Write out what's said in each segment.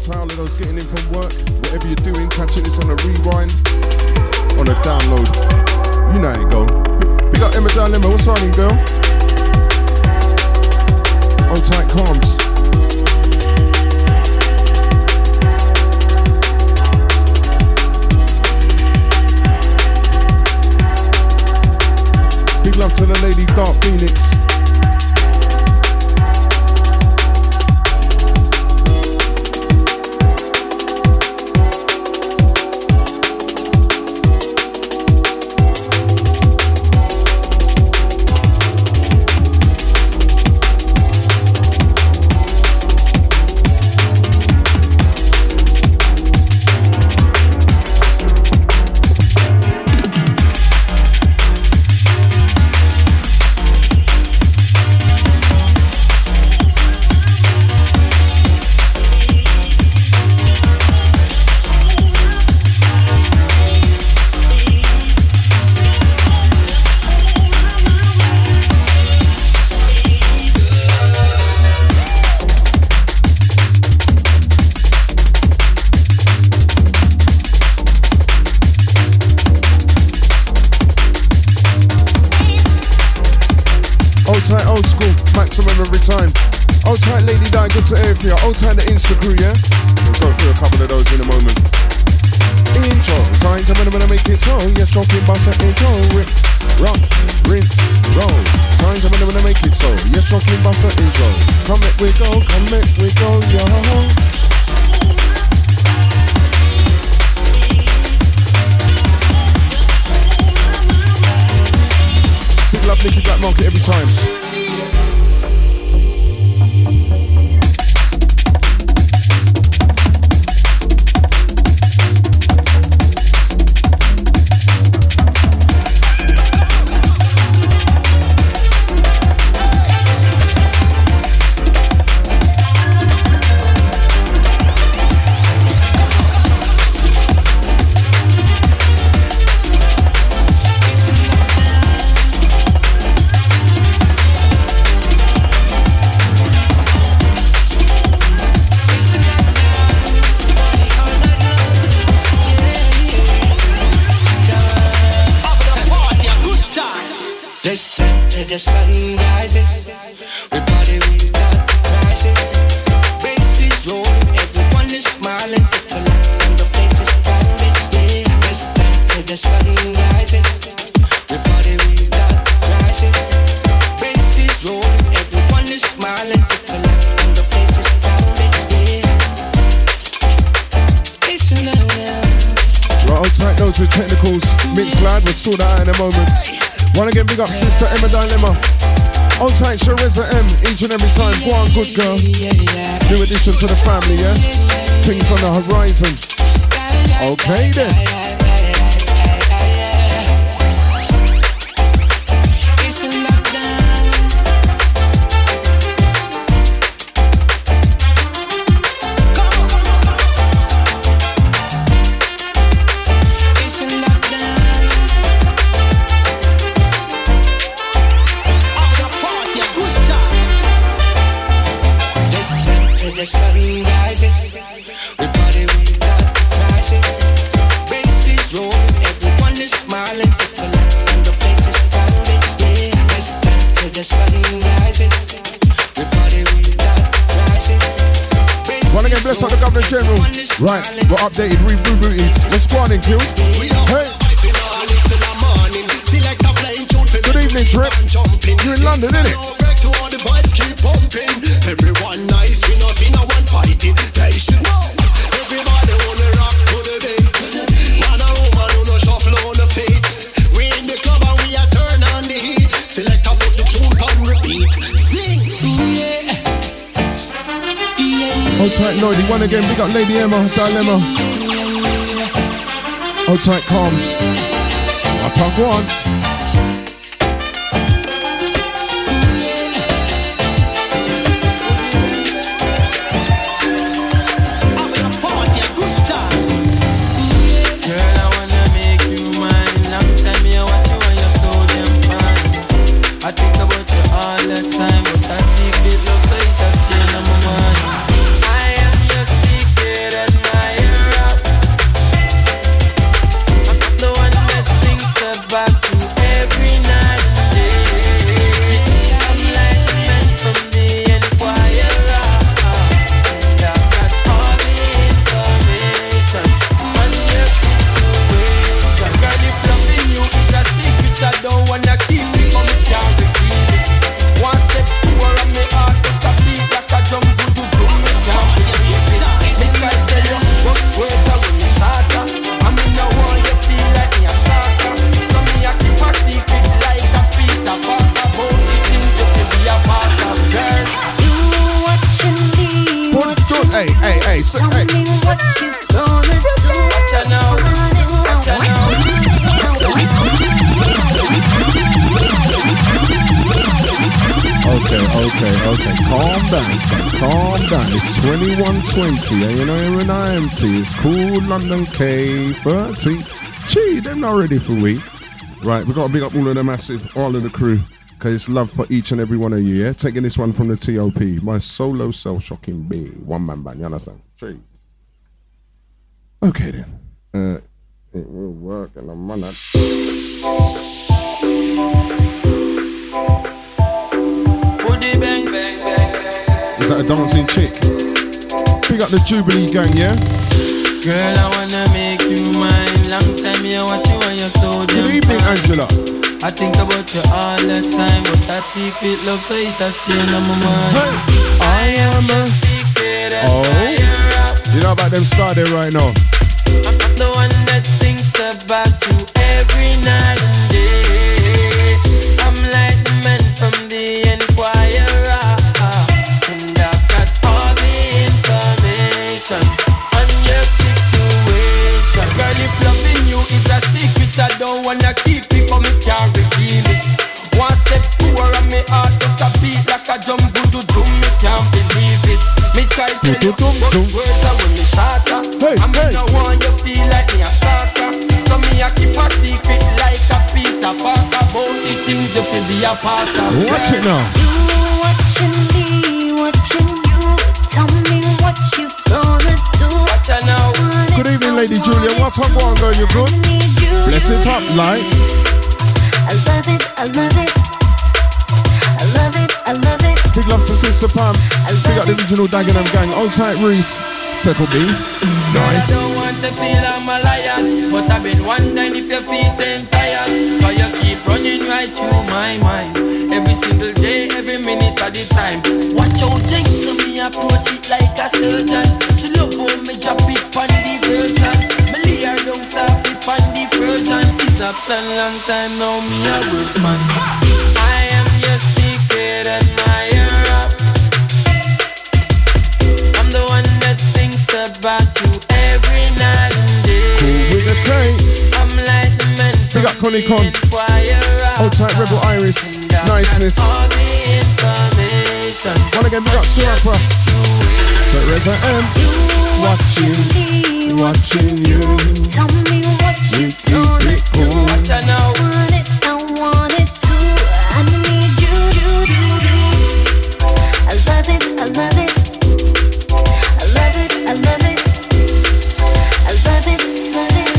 outside all of those getting in from work. Whatever you're doing, catching this on a rewind, on a download. You know how it go. Big up Emma Dilemma, what's on, girl? Hold tight, calms. Big love to the lady Dark Phoenix. Old time the Insta crew, yeah? We'll go through a couple of those in a moment. Intro, time to when I make it so. Yes, chopping bust that intro. Rip, rock, rinse, roll. Time to when I make it so. Yes, chopping bust that intro. Come back we go, yo. Big love Nicky Black Market every time. The sun rises, we party without prices. Races rolling, everyone is smiling. It's a lot and the place is crowded. Yeah, let's dance till the sun rises. We party without prices. Races rolling, everyone is smiling. It's a lot and the place is crowded. Yeah, it's another. Right, hold tight those with technicals. Mix glad, we'll sort that out in a moment. Wanna get big up sister Emma Dilemma. Hold tight Shareza M each and every time. Go on, good girl. New addition to the family, yeah? Things on the horizon. Okay then. The sun rises, we party without prices. Races rolling, everyone is smiling. It's a lot and the place is crowded. Yeah, let's dance till the sun rises. We party without prices. Wanna get blessed by the Governor General? Right, we're updated, rebooted. Let's go on in, Q. Hey. Good evening, Trip. You're in London, innit? Everyone nice, we not in a one fighting. They should know. Everybody wanna rock to the beat. Man and woman who no shuffle on the feet. We in the club and we are turn on the heat. Select up put the tune on repeat. Sing. Hold tight, Lloyd. One again. Big up Lady Emma Dilemma. Hold tight, calms. I'll talk on. Time, but I see it looks like that's the number one. I am your secret. Calm down, it's 21:20, and you know you're in IMT. It's cool London K30. Gee, they're not ready for week. Right, we got to big up all of the massive, all of the crew, because it's love for each and every one of you, yeah? Taking this one from the TOP, my solo self-shocking big one-man band, you understand? Gee. Okay then, it will work in a minute. Is that a dancing chick? Big up the Jubilee gang, yeah? Girl, I wanna make you mine. Long time you watch you and you're so damn. Good evening, Angela. I think about you all the time, but that secret love, so it has stayed on my mind. Hey. I am a secret admirer. You know about them started right now? I'm the one that thinks about you every night and day. I'm like the man from the Enquirer, and I've got all the information on your situation. Girl, if loving you is a secret, I don't wanna keep it, but me can't reveal it. One step forward and me heart just a beat like a jump do me can't believe it. Me try to tell you, but words are when me shatter. And me no want you feel like me a stalker. So me a keep a secret like a Peter Parker. About the things you feel be a part of. Watch it now. You watching me, watching you. Tell me what you gonna do. Watch it now. Good evening, Lady Julia. What up, one girl? You good? Bless it up, like. I love it, I love it. I love it, I love it. Big love to Sister Pam. Big up the original Dagenham gang. Old tight Reese. Settle B. Nice. I don't want to feel I'm a lion, but I've been wondering if your feet ain't tired. Cause you keep running right through my mind. Every single day, every minute of the time. Watch out, gentle me approach it like a surgeon. She love how me drop it on the version. Me lay her down soft it on the version. It's a long time now, me a work man. I am your secret admirer. I'm the one that thinks about you every night and day. Cool with the K. I'm like the man Big up Connie Con. Enquirer. Old tight Rebel Iris. Niceness. All the information. One again, big up to Rapper. So Reza M. Watching me, watching you. Tell me what you gonna do. Watch out now. I want it too. I need you. I love it, I love it. I love it, I love it. I love it, love it.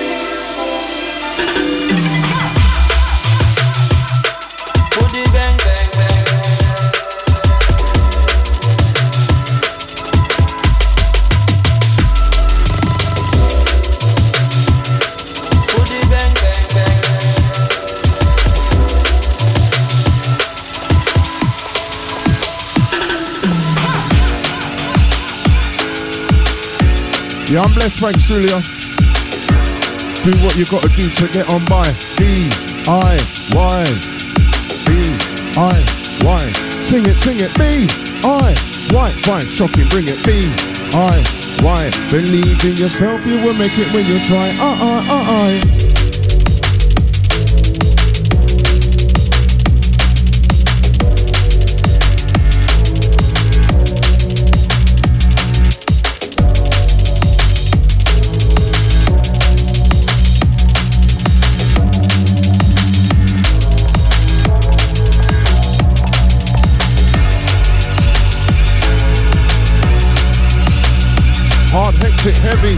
Booty bang bang bang. Booty bang bang bang. Yeah, I'm blessed, thanks, Julia. Do what you gotta do to get on by. B-I-Y. B-I-Y. Sing it. B-I-Y. Fine, shocking, bring it. B-I-Y. Believe in yourself, you will make it when you try. Hard, hectic, heavy.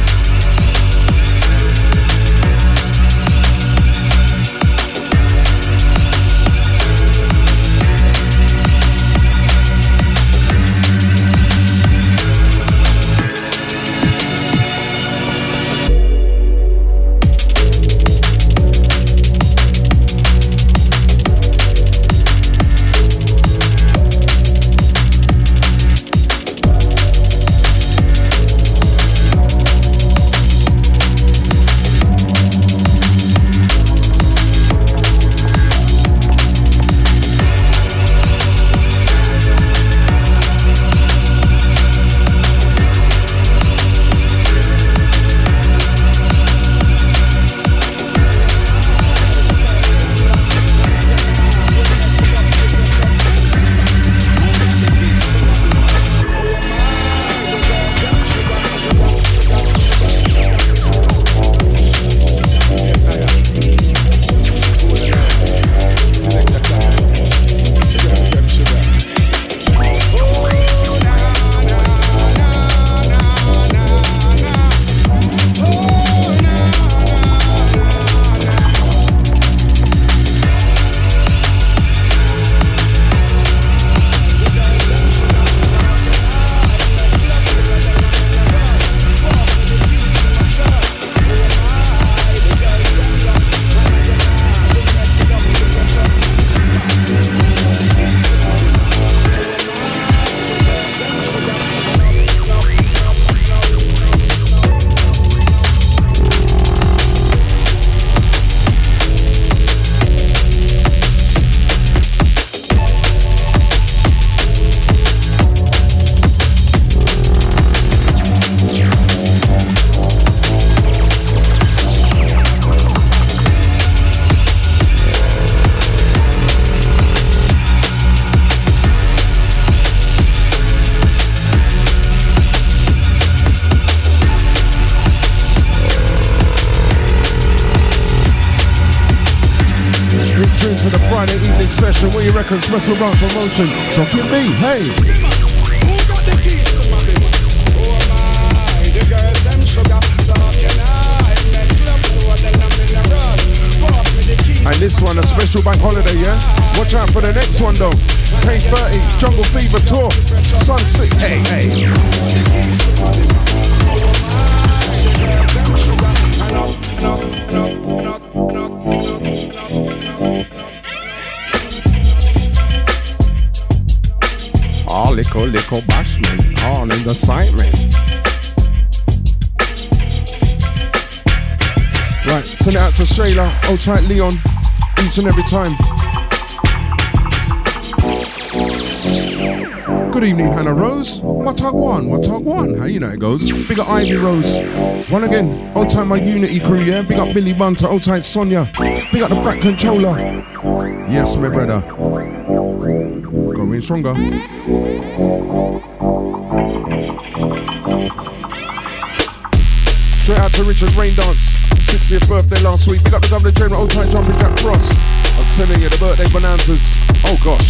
Friday evening session. What you reckon? Special round promotion. Shocking me. Hey. Who got the keys to my baby? Oh my, the girls them sugar. So can I make love to them in the rush? Pass me the keys. And this one, a special bank holiday, yeah? Watch out for the next one though. K30, Jungle Fever Tour, Sun City. Hey, hey. Oh, little bashman, all in the excitement. Right, send it out to Shayla, Old Tight Leon, each and every time. Good evening, Hannah Rose. Watagwan. How you know it goes? Big up Ivy Rose. One again, Old Tight My Unity crew, yeah? Big up Billy Bunter, Old Tight Sonia. Big up the Fat Controller. Yes, my brother. Going stronger. Straight out to Richard Rain Dance, 60th birthday last week. Big up the Governor General, Old Tight Jumping Jack Frost. I'm telling you, the birthday bonanzas. Oh gosh.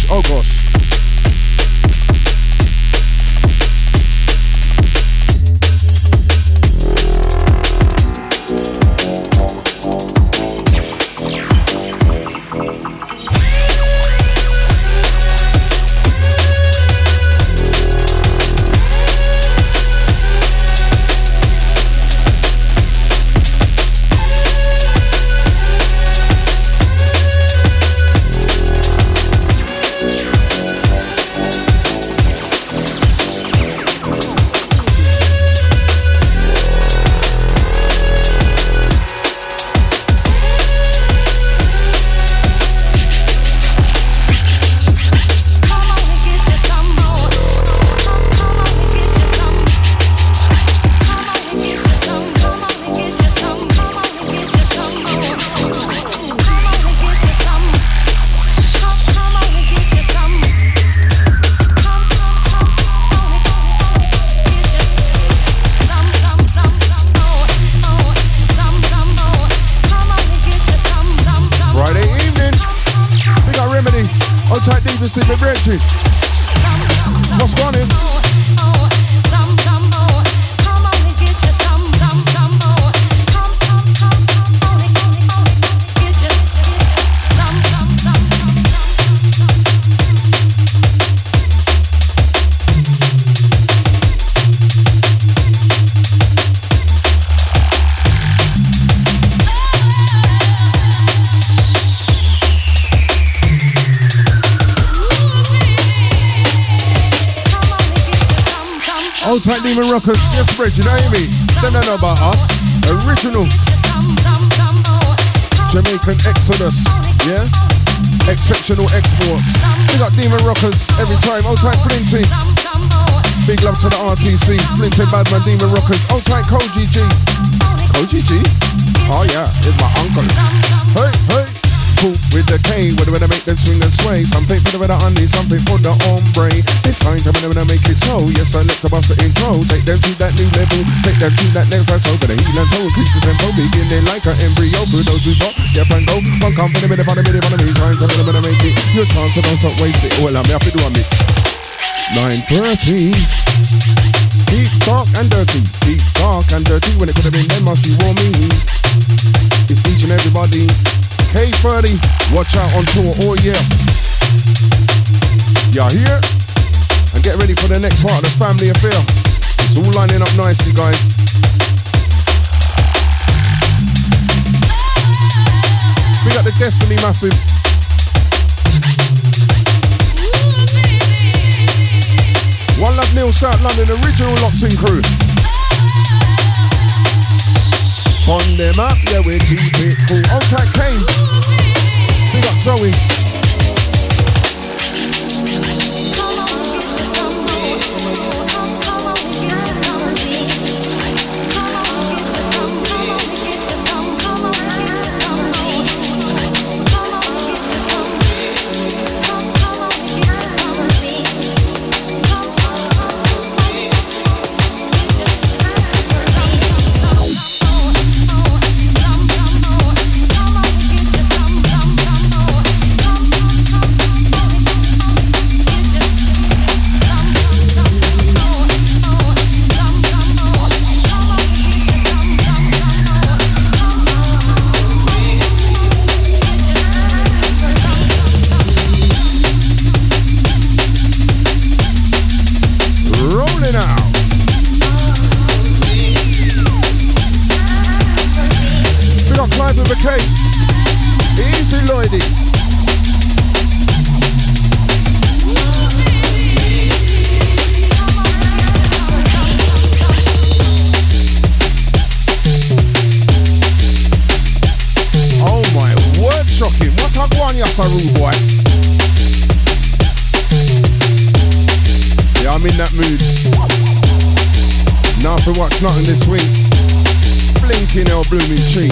What's running? Old Tight Demon Rockers, yes, Bridge, you know what I mean? They don't know about us. Original Jamaican Exodus, yeah? Exceptional exports. We got Demon Rockers every time. Old Tight Flinty. Big love to the RTC. Flinty Badman, Demon Rockers. Old Tight Koji G. Koji G? Oh yeah, it's my uncle. Hey, hey. Cool with the K, whether I make them swing and sway. Something for the honey, something for the ombre. It's time to when I make it so. Yes, I let the bust the intro. Take them to that new level. Take them to that next plateau. But the heel and toe increase the tempo. Beginning like an embryo. For those who got, yeah, and go. One company with the bottom of the me. Time to when I make it. Your chance to don't stop waste it. Well, I'm have to do a mix. 9:30. Deep, dark and dirty. Deep, dark and dirty. When it could have been them, must you warn me. It's each and everybody. K30, watch out on tour all year. Y'all here? And get ready for the next part of the family affair. It's all lining up nicely, guys. We got the Destiny Massive. One Love Neil South London, original Locked In crew. On them up, yeah, we keep it cool. Old Tight Kane. We got Zoe. Nothing watch nothing this week. Blinking or blooming cheek.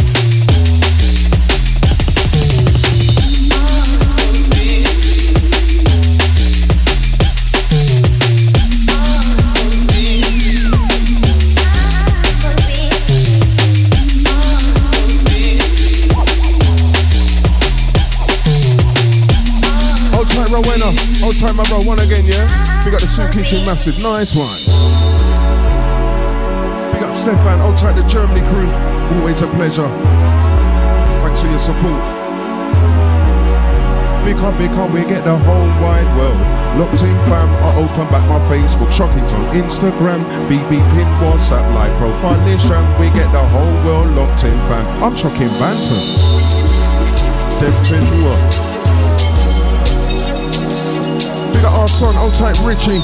Hold tight, Rowena. Hold tight, my bro. One again, yeah? We got the Soup Kitchen Massive. Nice one. Stefan, hold tight, the Germany crew. Always a pleasure. Thanks for your support. Because we get the whole wide world. Locked in fam, I open back my Facebook. Shocking's on Instagram. BB pin, WhatsApp, live profile, Instagram. We get the whole world locked in fam. I'm shocking banter. Depends what. We got our son, hold tight, Richie.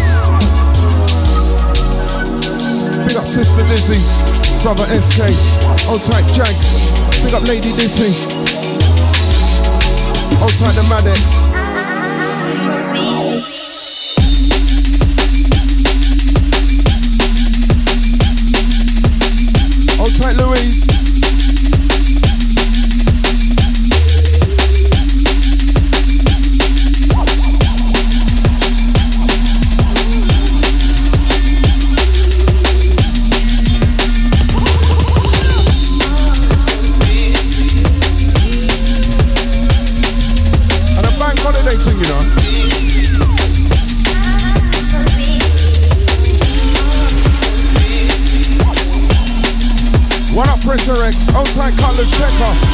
Big up Sister Lizzie, brother SK, old tight Jags, big up Lady Ditty, old tight the Maddox. Old tight Louise. Pressure X, outside Cutler Checker.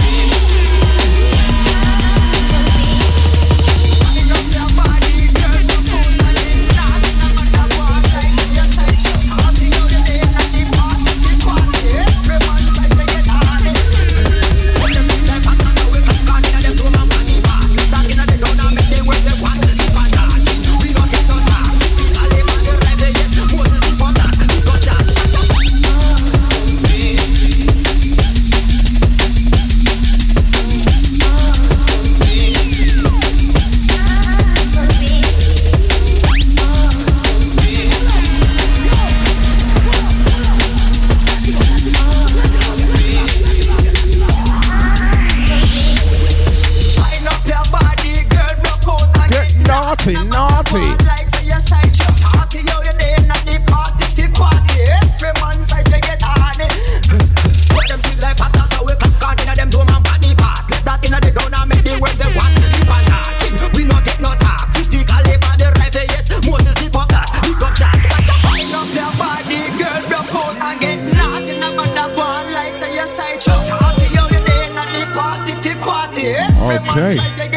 Okay.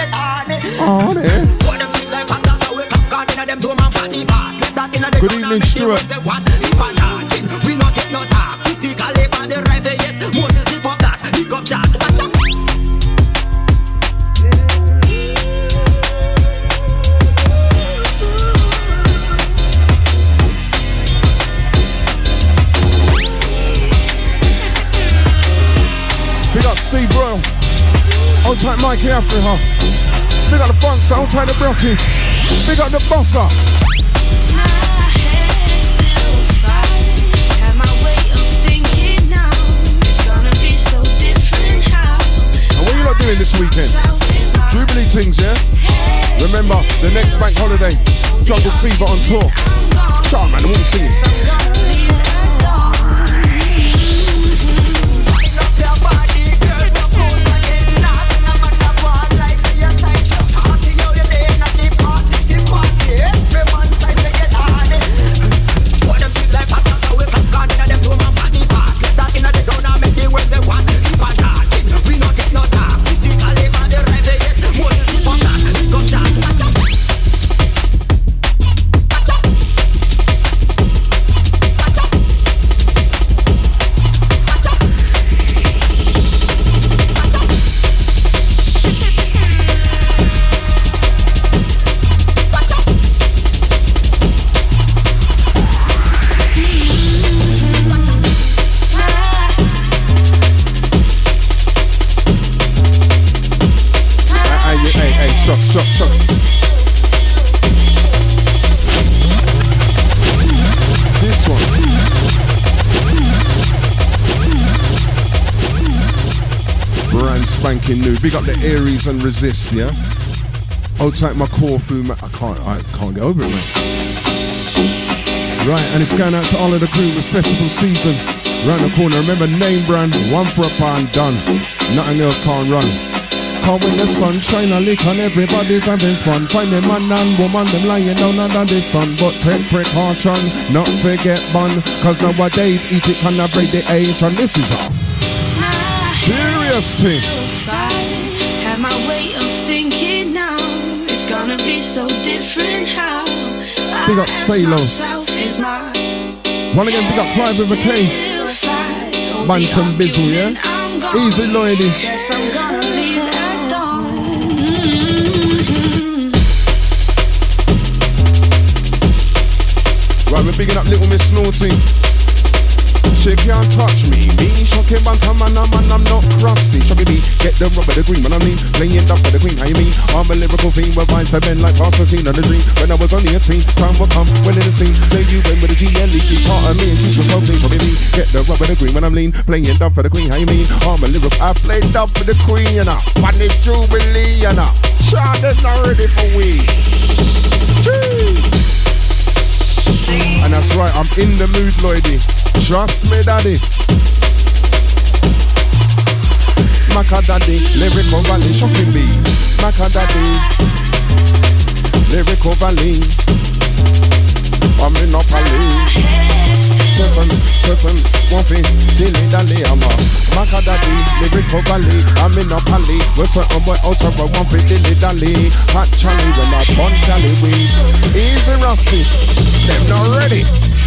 Good evening, Stuart. Big up Steve Royal. Hold tight Mikey after her. Big up the Bunster, hold tight the Brocky. Big up the Bossa. And what are you lot doing this weekend? Jubilee things, yeah? Remember, the next bank holiday, Jungle Fever on tour. Shut up, man, I want to sing it. spanking new. Big up the Aries and Resist, yeah? Hold tight my core through, I can't get over it, man. Right, and it's going out to all of the crew with festival season. Round the corner, remember name brand, one for a pound, done. Nothing else can't run. Come when the sun shine a lick and everybody's having fun. Find them man and woman, them lying down under the sun. But take precaution, not forget bun. Cause nowadays eat it can break the age. And this is a serious thing. Have my way of thinking now. It's gonna be so different how Big up Salo. One again, big up Clive with a K. Bantam Bizzle, yeah? Easy Lloydie. Guess I'm gonna leave at dawn. Right, we're bigging up Little Miss Naughty. She can't touch me. Me shocking bantam man, I'm not crusty. Shocking me, get the rubber, the green man, I mean. Playing up for the queen, how you mean? I'm a lyrical fiend where vines have been like past the scene of the dream. When I was only a teen, time will come when in the scene. Say you win with a GLE, part of me and she was so clean. Shocking me, get the rubber, the green when I'm lean. Playing up for the queen, how you mean? I'm a lyrical, I played up for the queen, you know. But it's Jubilee, you know. Charlotte's not ready for we. And that's right, I'm in the mood, Lloydie. Trust me, daddy. Maca daddy, lyrical valley, shocking me. Maca daddy, lyrical valley. I'm in a pally. Seven, one thing, dilly dally, I'm a Maca daddy, lyrical valley. I'm in a pally. We're certain boy out of a one thing, dilly dally. Hot Charlie when I bun Charlie weed. Easy rusty, them not ready.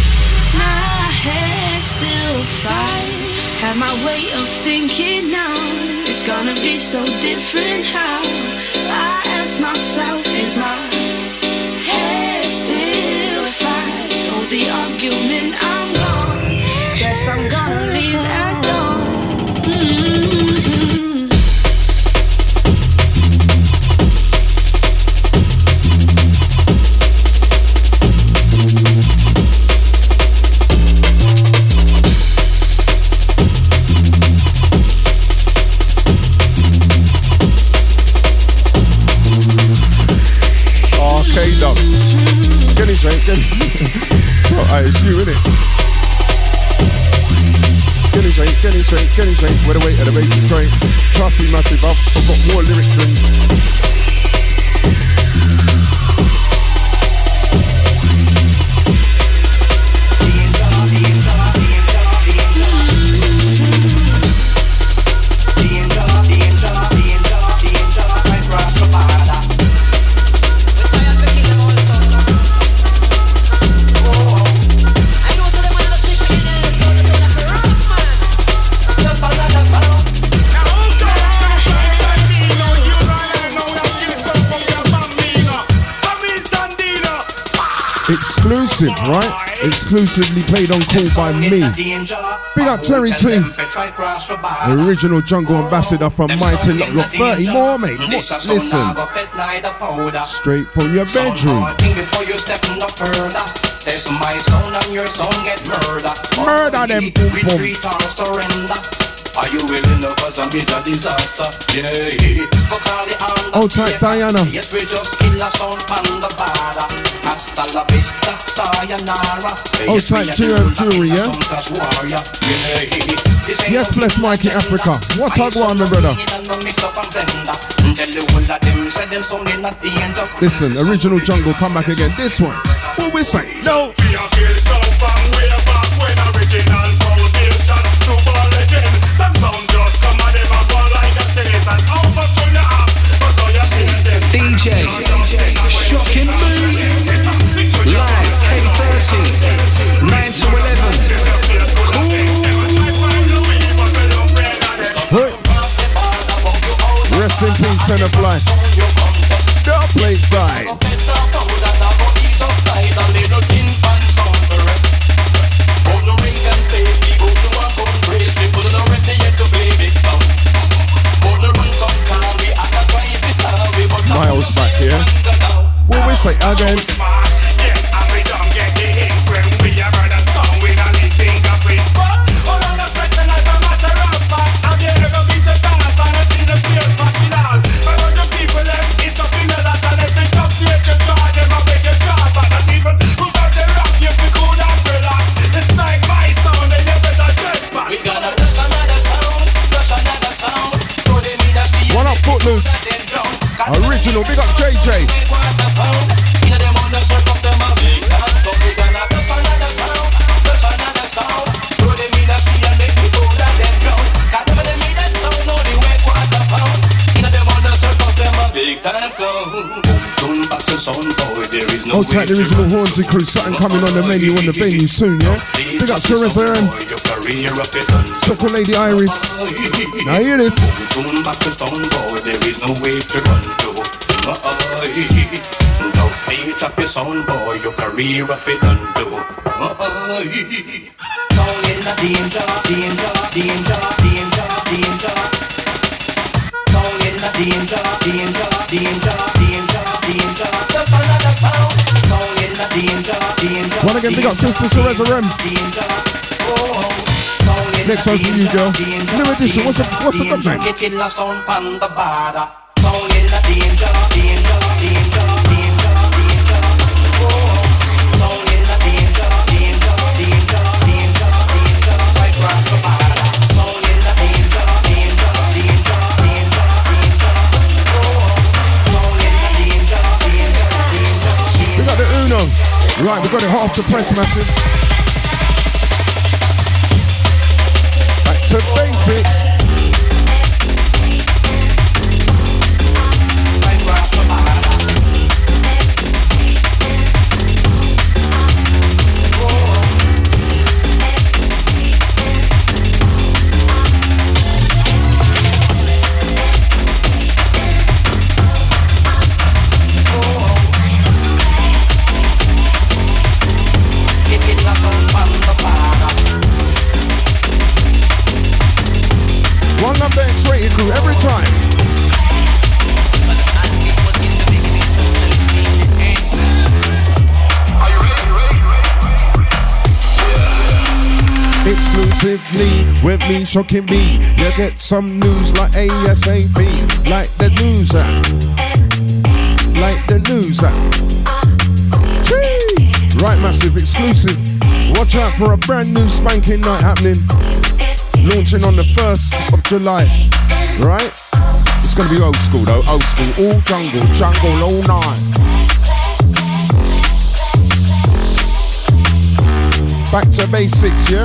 Still fight. Have my way of thinking now. It's gonna be so different how I ask myself, is my head still fight? Oh, the argument, I'm gone. Guess I'm gonna leave at dawn. K-Dub. Get it straight, get it. So, it's you, innit? Get it straight, get it straight, get it straight. Where the weight of the bass is great. Trust me, massive, I've got more lyrics than... Exclusive, right? Exclusively played on call by me. Big up Terry T. Original jungle ambassador from Mighty Lock. Got 30 more, mate. Listen. Straight from your bedroom. Murder them, boom, boom. Are you willing to cause a major disaster? Yeah. Oh, tight Diana. Yes, we just kill a sound on the border. Hasta la vista, sayonara. Oh, tight GM Jury, yeah? Yes, bless Mikey Africa. What I go on, my brother? Listen, original jungle, come back again. This one. What we say? No. DJ Shocking Mood Live K30 9 to 11 Hey. Rest in peace, Son of Life. Stop play side. Miles back here. What we say again? original. Big up JJ. Hold tight, the original Hornsey crew. Something coming on the menu on the venue soon, yeah? Big up Teresa and Circle Lady Iris. Now hear this. There is no way to run to. Don't beat up your sound, boy. Your career of it undo. Down in the danger, danger, danger, danger, danger. Down in the danger, danger, danger, danger, danger. Just another sound. Down in the danger, danger. Wanna get big up Sister Teresa Rem. Next one for you, girl. New edition. What's the good name? Getting lost on the border. Down in the danger, danger, danger, danger, danger. Down in the danger, danger, danger, danger, danger. Right across the border. Down in the danger, danger, danger, danger, danger. Down in the danger, danger, danger. We got the Uno. Right, we got it hot off the press, massive. Back to basics. One number X-rated crew every time. Exclusively with me, shocking me. You get some news like ASAP, like the news app, like the news app. Gee! Right, massive exclusive. Watch out for a brand new spanking night happening. Launching on the 1st of July, right? It's gonna be old school though, old school, all jungle, jungle all night. Back to basics, yeah?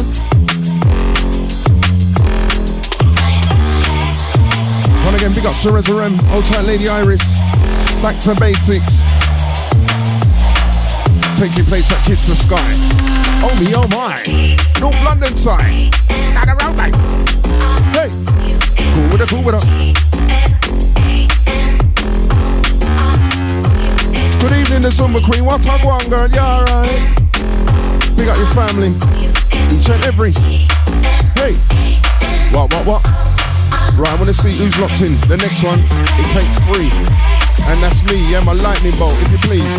Once again, big up Teresa Rem, hold tight Lady Iris. Back to basics. Taking place at Kiss the Sky. Oh me, oh my. North London side. Got around, mate. Hey. Cool with it, cool with it. Good evening, the Zumba Queen. What's up, one girl? You alright? Big up your family. Each and every. Hey. What? Right, I want to see who's locked in. The next one, it takes 3. And that's me, yeah, my lightning bolt, if you please.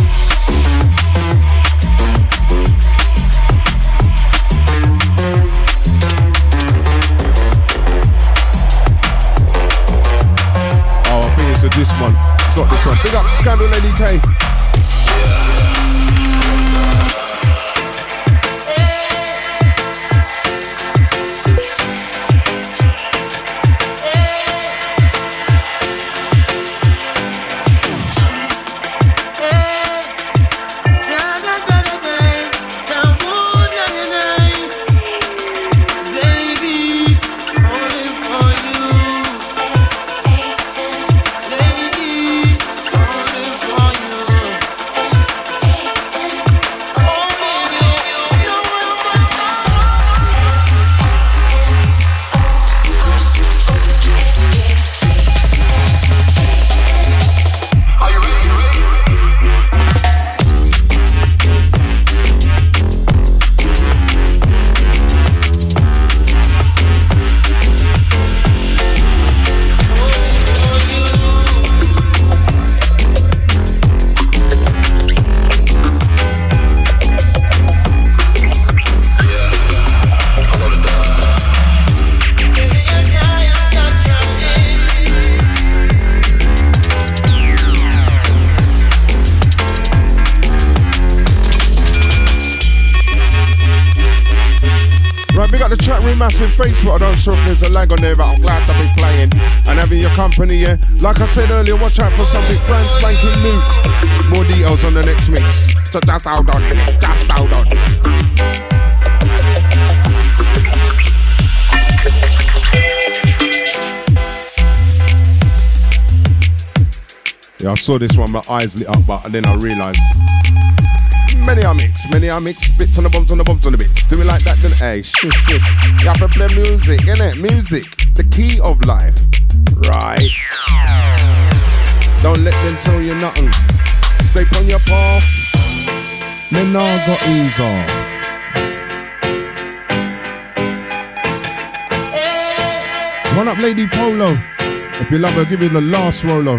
Oh, I think it's this one. It's not this one. Big up Scandal Lady K. man, big up the chat room, massive Facebook. I don't sure if there's a lag on there, but I'm glad to be playing and having your company, yeah. Like I said earlier, watch out for something brand spanking new. More details on the next mix. So just hold on, just hold on. Yeah, I saw this one, my eyes lit up, but then I realised many I mix, bits on the bumps on the bits. Do it like that, then hey, shit. You have to play music, innit? Music, the key of life, right? Don't let them tell you nothing. Stay on your path. Men now got ease off. Run up, Lady Polo. If you love her, give her the last Rolo.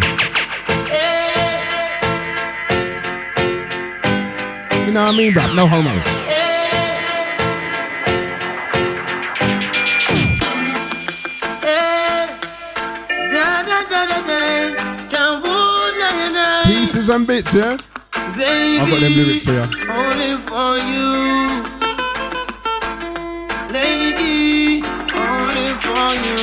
You know what I mean, bruv? No homo. Pieces and bits, yeah? Baby, I've got them lyrics for you. Only for you. Lady, only for you.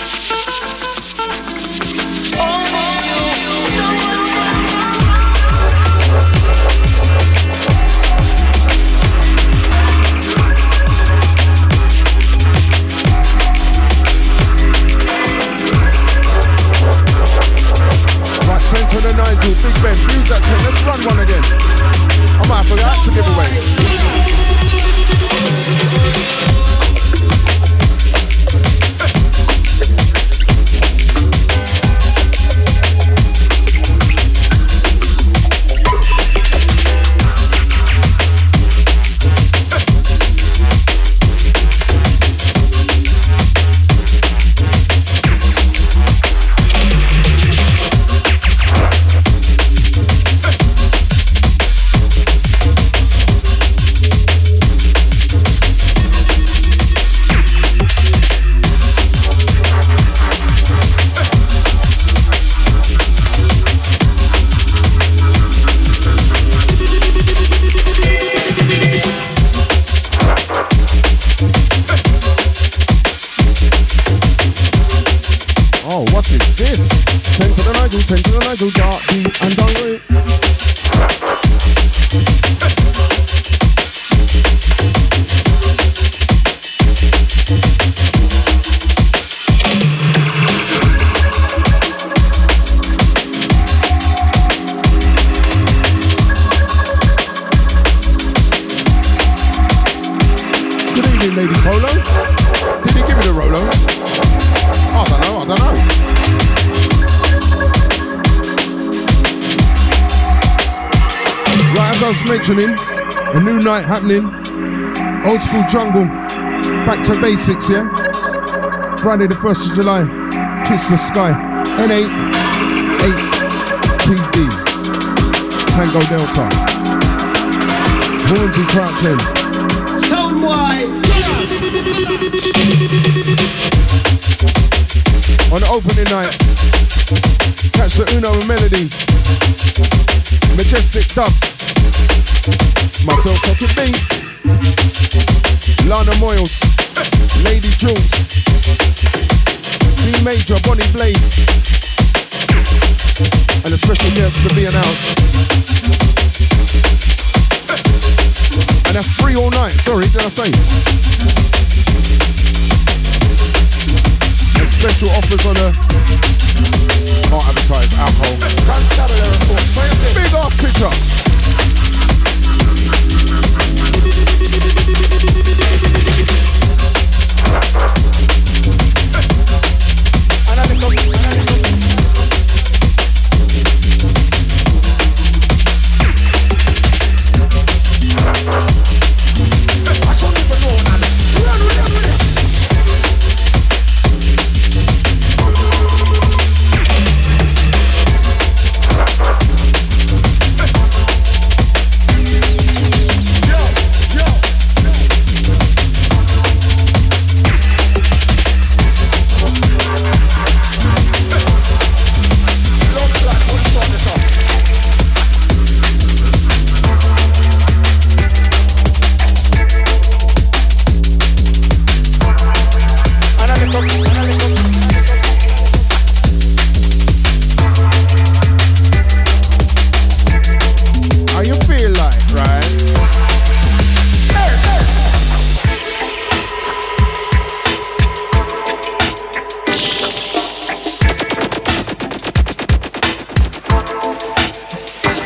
To the Nigel, Big Ben, use that 10, let's run one again. I might have that to give away. Nigel, dark, deep and hungry. Good evening, Lady Polo. Did he give you the Rolo? I don't know. Right, as I was mentioning, a new night happening. Old school jungle. Back to basics, yeah? Friday the 1st of July. Kiss the Sky. N8 8PD. Tango Delta. Hornsey Crouch End. Stonewide. On the opening night, catch the Uno and Melody. Majestic Dub. Myself Pocket B. Lana Moyles. Lady Jules. D Major, Bonnie Blaze. And a special guest to be announced. And that's free all night. Sorry, did I say? And special offers on a not advertised alcohol. Big ass picture.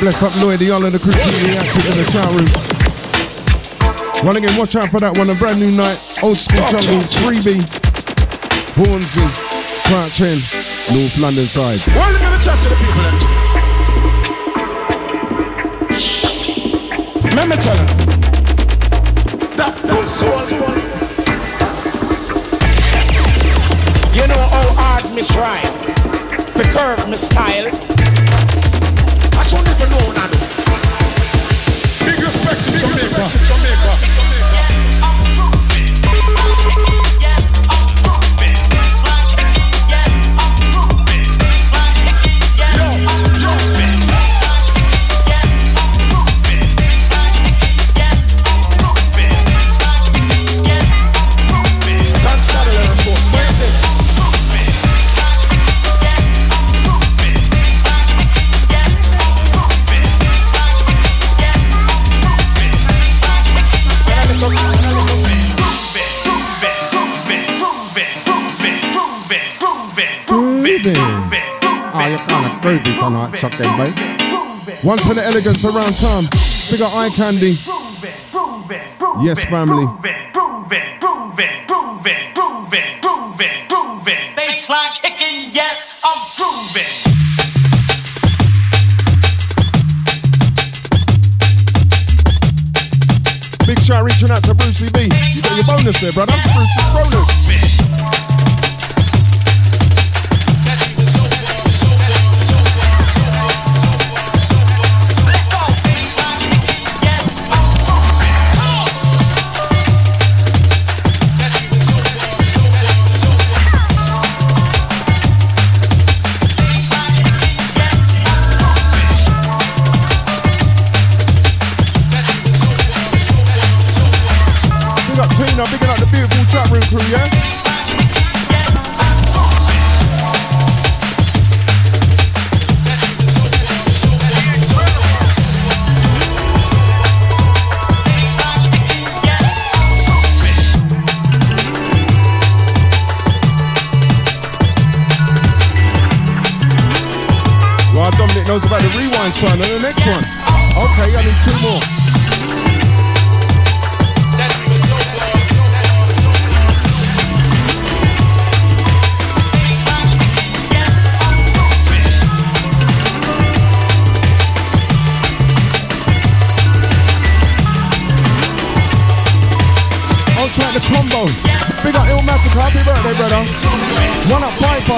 Bless up Lloydie, all of the crew keeping active in the chat room. One again, watch out for that one. A brand new night, old school jungle, freebie, Hornsey, Crouch End, North London side. Well, we're gonna chat to the people then. Let me tell them. That was so. You know how hard me rhyme, the curve me style. I should never know now. Big respect to Jamaica. Oh, you're kind of groovy tonight, Shotgun, babe. One to the elegance around town. Big up Eye Candy. Yes, family. Baseline kicking, yes, I'm grooving. Big shout reaching out to Brucey B. You got your bonus there, brother. Brucey's bonus. Picking up the beautiful chat room crew, yeah? Well, Dominic knows about the rewind sign on the next one. Okay, I need two more. Try the combo. Big up Illmatic, happy birthday, brother. One up Piper.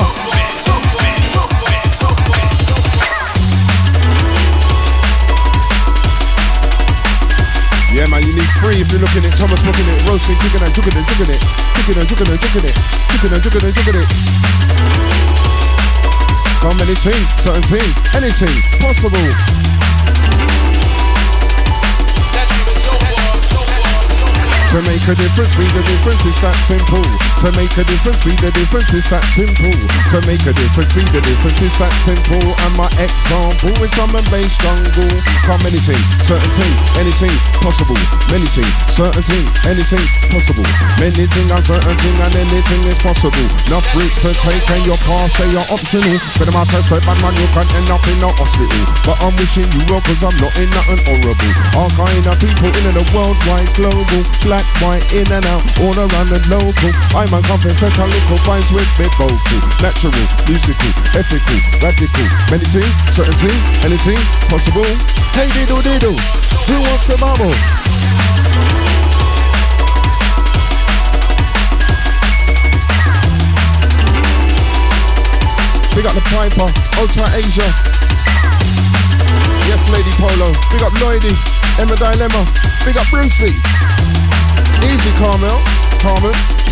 Yeah, man, you need three if you're looking at Thomas looking at roasting, kicking and jugging it, jugging it, kicking and jugging it, jugging it, kicking and jugging it, jugging it. Come anything, certain thing, anything possible. To make a difference, be the difference, it's that simple. To make a difference, be the difference, it's that simple. To make a difference, be the difference, it's that simple. And my example is drum and bass jungle. Come anything, certain thing, anything possible. Many thing, certain thing, anything possible. Many thing, uncertain thing, and anything is possible. Enough routes to take and your path, they are optional. But my first step, man, you can't end up in the hospital. But I'm wishing you well, cause I'm not in nothing horrible. All kind of people in the worldwide, global, black, white, in and out, all around the local. I'm a confessor, little vibes with me vocal. Natural, musical, ethical, radical. Many things, certain thing, anything possible. Hey diddle diddle, who wants the bubble? Big up the Piper, Ultra Asia. Yes, Lady Polo. Big up Lloydie, Emma Dilemma. Big up Brucey. Easy, Carmel. Carmen.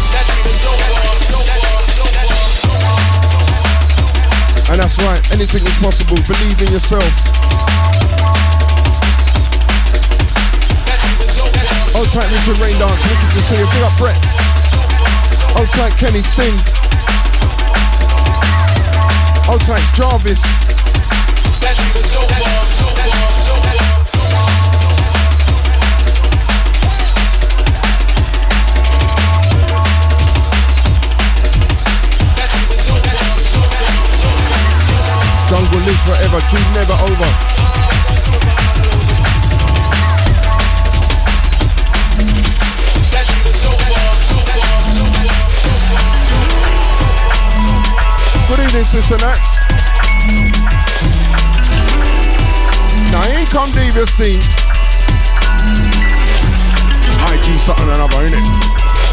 And that's right, anything is possible. Believe in yourself. Hold tight, Richard Rain Dance. Wicked to see you. Big up Brett. Hold tight, Kenny Sting. Hold tight, Jarvis. Jungle lives forever, dream never over. Genesis and that. Now in come Davis thing. IG something another, innit?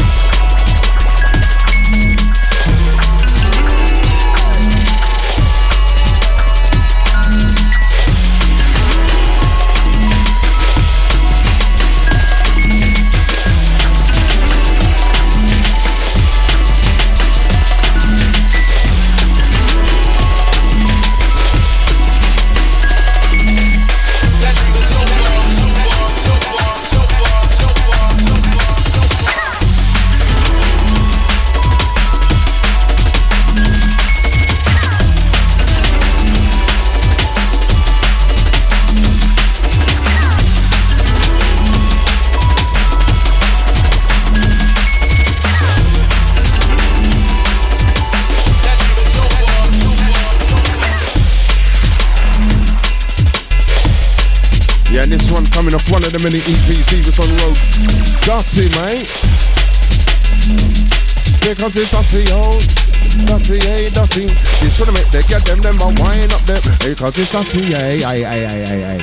Coming off one of the many EPs, Davis on road. Dirty, mate. Because it's dirty, oh. Dirty, hey, dirty. You should have made the get them but wine up them. Because it's dirty, hey.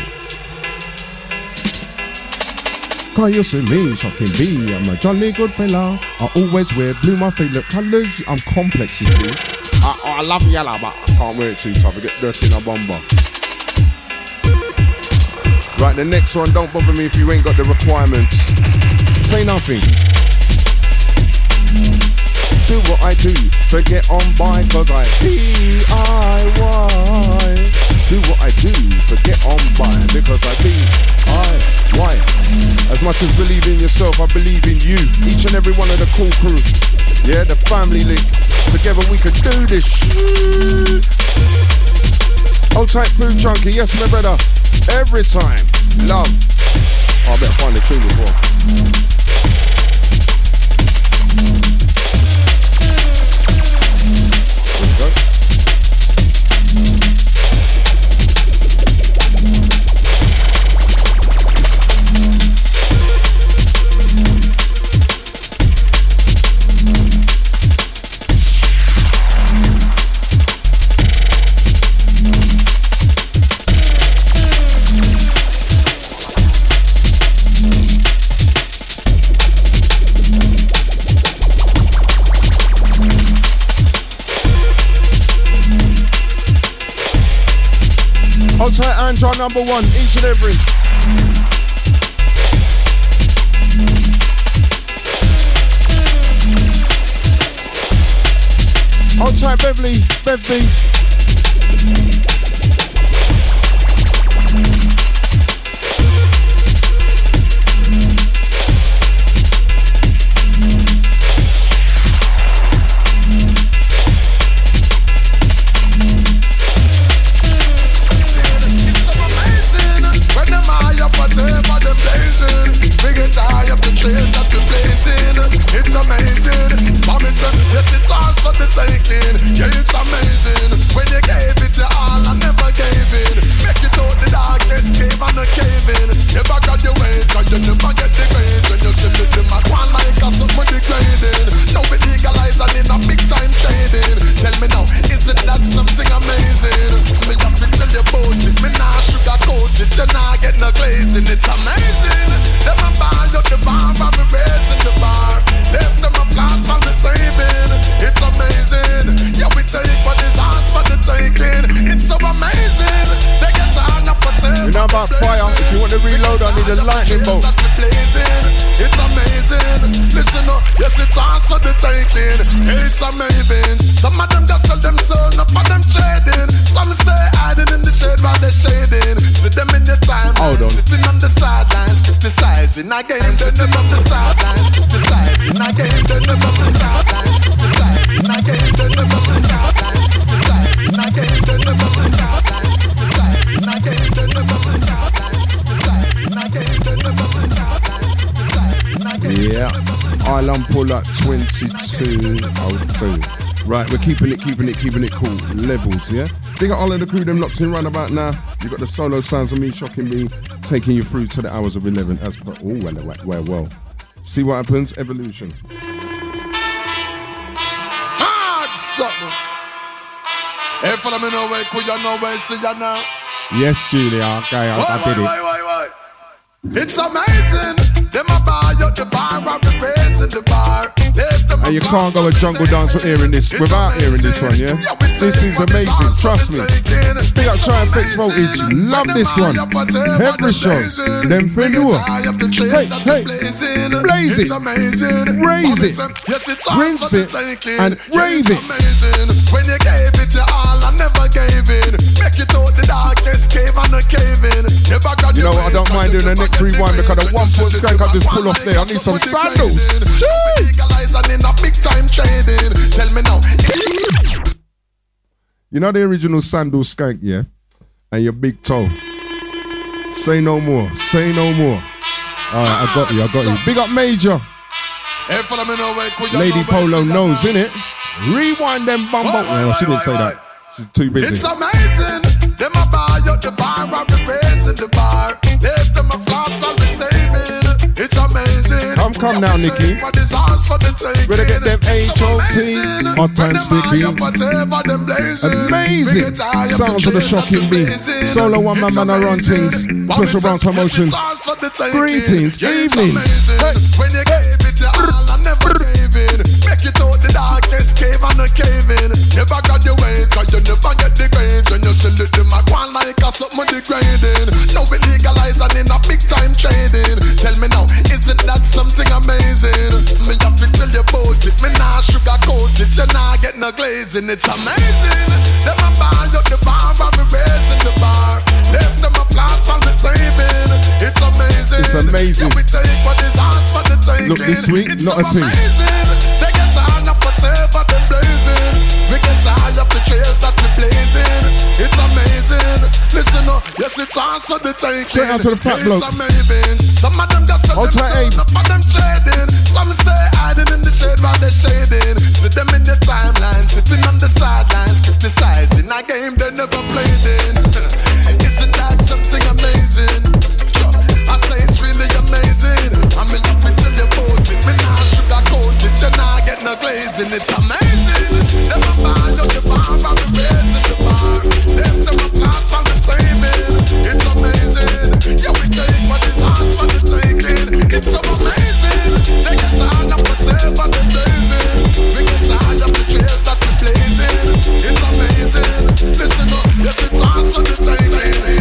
Cause you see me, shocking B. I'm a jolly good fella. I always wear blue, my favourite colours. I'm complex, you see. I love yellow, but I can't wear it too tough. I get dirty in a bomber. Right, the next one, don't bother me if you ain't got the requirements. Say nothing. Do what I do, forget on by, cause I DIY. Do what I do, forget on by, because I DIY. As much as believe in yourself, I believe in you. Each and every one of the cool crew. Yeah, the family link. Together we could do this shit. Old type food junkie, yes my brother. Every time, love. Oh, I better find the tune as well. Tight Andron number one, each and every. Hold tight Beverly, Pull-up 2202. Right, we're keeping it cool. Levels, yeah? They got all of the crew, them locked in right about now. You got the solo sounds of me, shocking me, taking you through to the hours of 11 as per. Oh, well. See what happens? Evolution. Hard something. Hey, follow me now, wait, you know where see you now. Yes, Julia. Okay, I did it. Why? It's amazing. Them a buy out the bar, I'm the face in the bar. And you can't go a jungle dance without hearing this one, yeah? This is amazing, trust me. Big up Try and Fix Voltage, love this one. Every show, them Fendua. Hey, blaze it, raise it, rinse it, and rave it. When you gave it to all, I never gave in. Make it out the darkest cave and a cave in. You know what, I don't mind doing the next rewind because the 1 foot skank I just pull off there. I need some sandals. In a big time trading. Tell me now. You know the original sandal skank, yeah? And your big toe. Say no more. Say no more. Alright, I got you. Big up Major. Hey, follow me now, Lady Polo knows, innit? Rewind them bum bum. No, she didn't say that. She's too busy. It's amazing. Them a buy out the bar, I'm the face in the bar. Left them a flask, I'll be saving. It's amazing. Come now, Nikki. Better get them H.O.T. hot and sticky. Amazing. Sounds of the shocking beat. Solo one man I run things. Special round promotion. Greetings, evening. When you gave it to all, I never gave in. Make it out the darkest cave and a cave in. Never got the weight, cause you never get the grades. When you sell it, them a go on like a something degrading. Now we legalize and in a big time trading. Tell me now, isn't that something amazing? Me have to tell you about it. Me nah sugarcoat it. You nah get no glazing. It's amazing. Them a buy up the bar and me raising the bar. Left them a flask for me saving. It's amazing. It's amazing. Yeah, we take what is ours for the taking. Look this week, it's not a thing. They get tired of whatever they're blazing. We get tired of the trails that we're blazing. It's amazing. Listen up, yes, it's ours for the taking. Straight out to the fat bloke. It's amazing. Some of them just sell themselves, some of them trading. Some stay hiding in the shade while they're shading. See them in the timeline, sitting on the sidelines, criticizing a game they never played in. Isn't that something amazing? I say it's really amazing. I mean, let me tell you about it. Me nah sugarcoat it. You nah get no glazing. It's amazing. Them a buy up the bar and the raise in the bar. Left them a class for the saving. It's amazing. Yeah, we take what is ours for the taking. It's so amazing. They get tired of whatever they're blazing. We get tired of the trails that we're blazing. It's amazing. Listen up, yes, it's ours for the taking.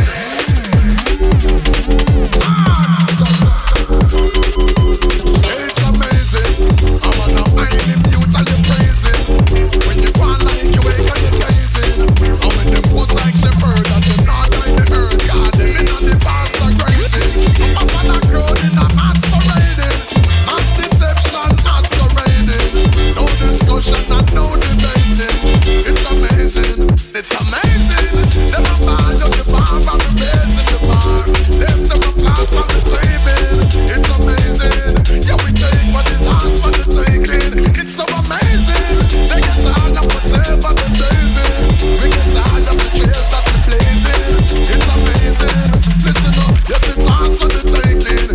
It's amazing. I wanna find him, you tell you praising. When you want like you ain't got you gazing. And when them post like shepherd and them not like the earth. God, them in and the pastor grazing. Up on a crowd in a masquerading. Mass deception masquerading. No discussion and no debating. It's amazing. It's amazing. Them a buy up the bar and the base in the bar. Left them a class for the saving. It's amazing. Yeah, we take what is ours for the taking. It's so amazing. They get tired of whatever they're blazing. We get tired of the trails that we're blazing. It's amazing. Listen up, yes, it's ours for the taking.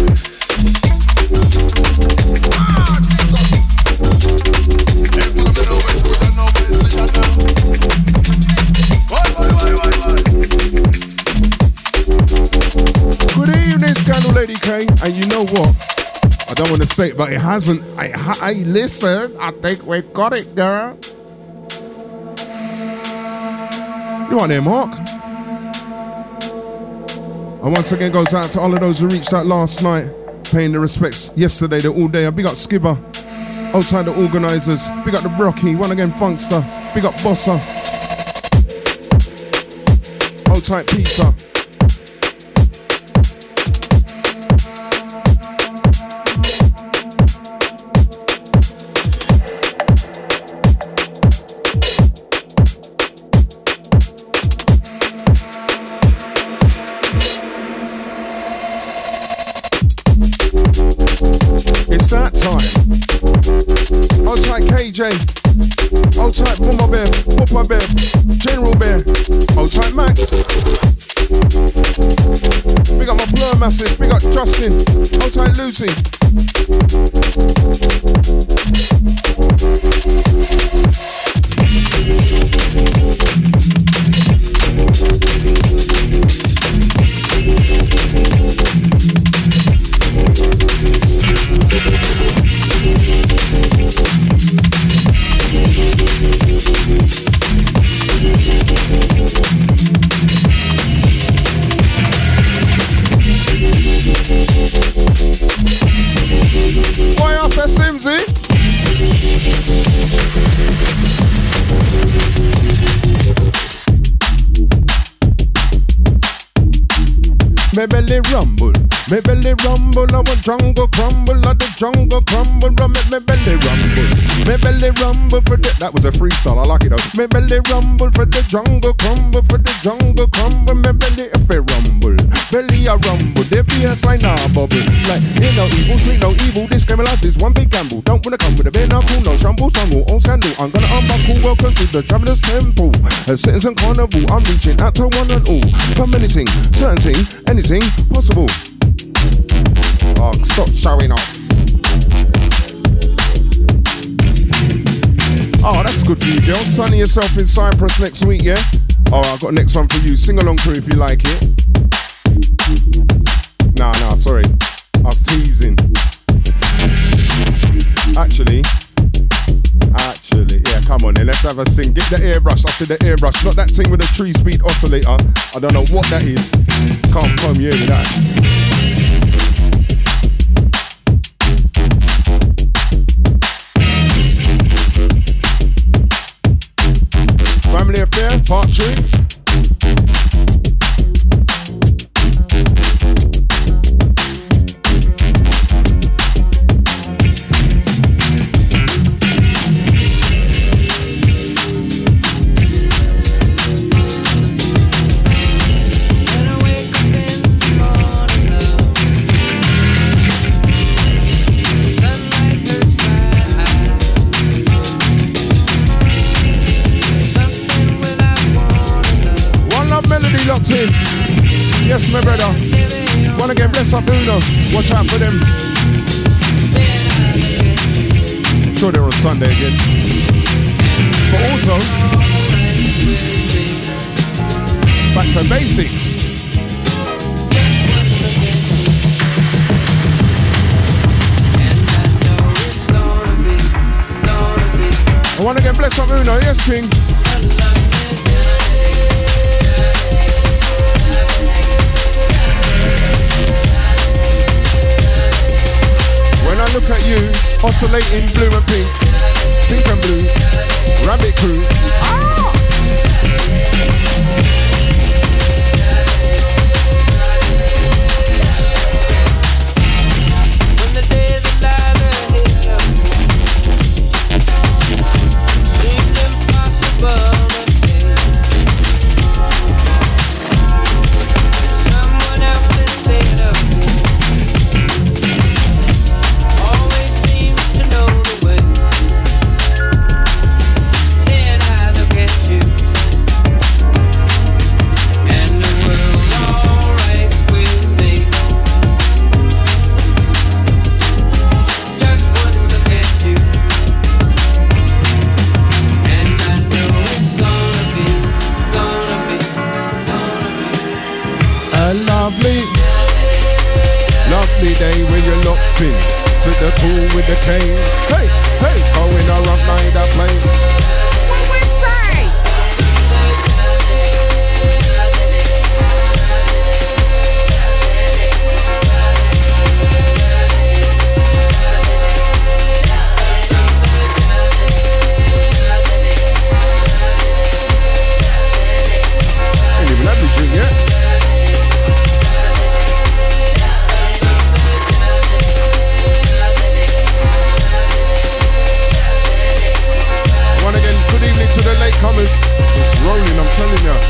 Hey, follow me now, wait, put your now, please, see ya now. Why? Good evening, Scandal Lady K. And you know what? I don't want to say it, but it hasn't. Hey, listen, I think we got it, girl. You want there, Mark? And once again goes out to all of those who reached out last night, paying the respects yesterday, the all day. Big up Skibber, outside the organisers. Big up the Brocky, one again Funkster. Big up Bossa. Hold tight pizza. It's that time. Hold tight KJ. Hold tight Boomer Bear, Papa Bear, General Bear. Hold tight Max. Big up my Blur Massive. Big up Justin. Hold tight Lucy. me belly rumble. Me belly rumble, I want jungle crumble, let the jungle crumble, make me belly rumble. Me belly rumble for the, that was a freestyle, I like it though. Me belly rumble for the jungle crumble, for the jungle crumble, me belly if it rumble. Belly a rumble, there be a sign of bubble. Like, ain't no evil, sweet no evil, this game of life is one big gamble. Don't wanna come with a bare knuckle, no shamble, stumble, on scandal. I'm gonna unbuckle, welcome to the Traveller's Temple. A citizen carnival, I'm reaching out to one and all. From anything, certain thing, anything possible. Oh, stop showing off. Oh, that's good for you, girl. Sunny yourself in Cyprus next week, yeah? Oh, I've got next one for you. Sing along crew if you like it. Nah, sorry. I was teasing. Actually, yeah, come on then. Let's have a sing. Get the airbrush. I said the airbrush. Not that thing with a 3-speed oscillator. I don't know what that is. Can't come here with that. Family Affair, part 3. Locked in. Yes, my brother. Wanna get blessed up, Uno. Watch out for them. Sure they're on Sunday again. But also, back to basics. I wanna get blessed up, Uno. Yes, King. When I look at you, oscillating blue and pink and blue, rabbit crew. Ah! When the days of life ahead seemed impossible to someone else instead of me. Lovely day when you're locked in to the pool with the cane. Hey, going around like that plane. What we say? Ain't even had me drink yet. Good evening to the latecomers. It's rolling, I'm telling ya.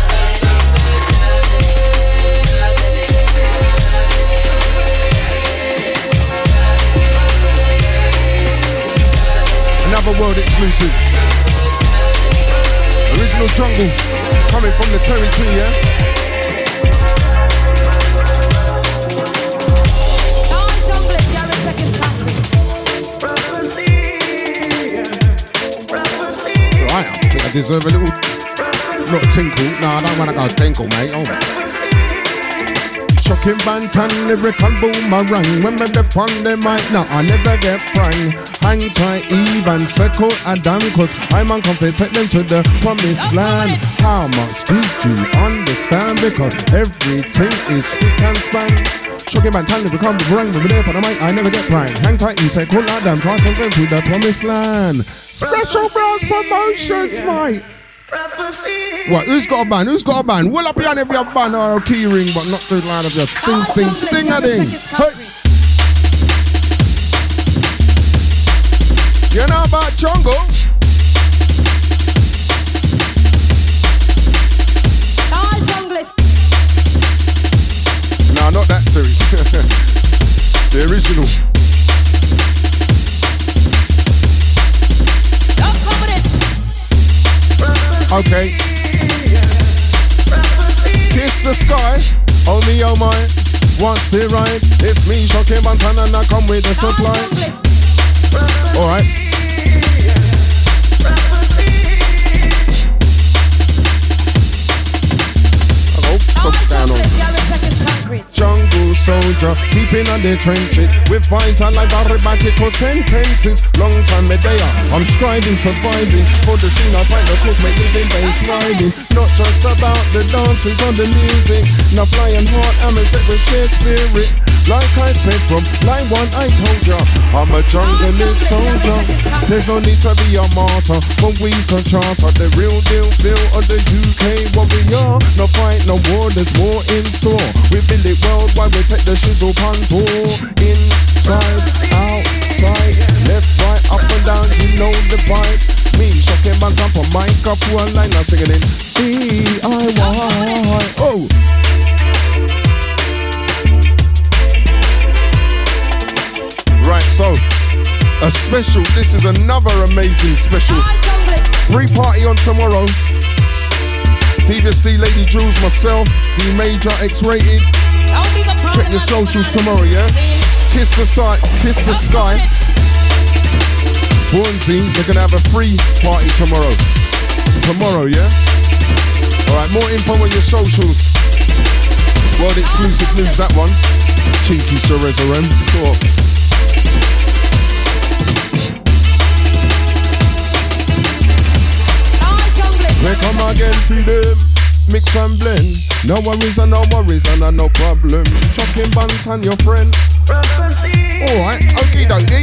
Another world exclusive. Original jungle coming from the territory, yeah? I think I deserve a little, not tinkle. No, I don't want to go tinkle, mate. Oh. Shocking bantan, lyrical boomerang. When me dip on the mic, now I never get prang. Hang tight, even circle Adam, cause I'm unconfident, take them to the promised land. How much did you understand? Because everything is spick and span. Shocking bantan, lyrical boomerang. When me dip on the mic, I never get prang. Hang tight, you circle Adam, try to go to the promised land. Special Bros Promotions, mate. What? Who's got a band? Who's got a band? Well up here if you have a band or a key ring, but not too loud of your sting-a-ding. Hey. You know about jungle? All junglers. Nah, not that series. The original. Okay. Kiss the sky, oh me, oh my. Once they ride, it's me, Shocking Montana, and I come with the supply. Alright. Oh, so down on. Jungle soldier, keeping on the trenches with vital like arithmetical sentences. Long time a day, I'm striving, surviving for the scene. I find the cook making the bass riding. Not just about the dancing on the music. Now flying hard, I'm a set with shared spirit. Like I said from line one, I told ya, I'm a junglist soldier. There's no need to be a martyr, but we can charter the real deal feel of the UK warrior. No fight, no war, there's more in store. We build it worldwide, we take the shizzle on tour. Inside, outside, left, right, up and down, you know the vibe. Me, Shocking man up on mic up one line, I'm singing in DIY. Oh! Right, so a special. This is another amazing special. Free party on tomorrow. DVC, Lady Jules, myself, D Major, X-Rated. Check your socials tomorrow, yeah? Kiss the sights, kiss the sky. Hornsey, they're gonna have a free party tomorrow. Tomorrow, yeah? Alright, more info on your socials. World exclusive news, that one. Cheeky Cerezo. Cool. We come again to them, mix and blend. No worries and no worries and no problem. Shocking Bantan, your friend. Alright, okie dokie.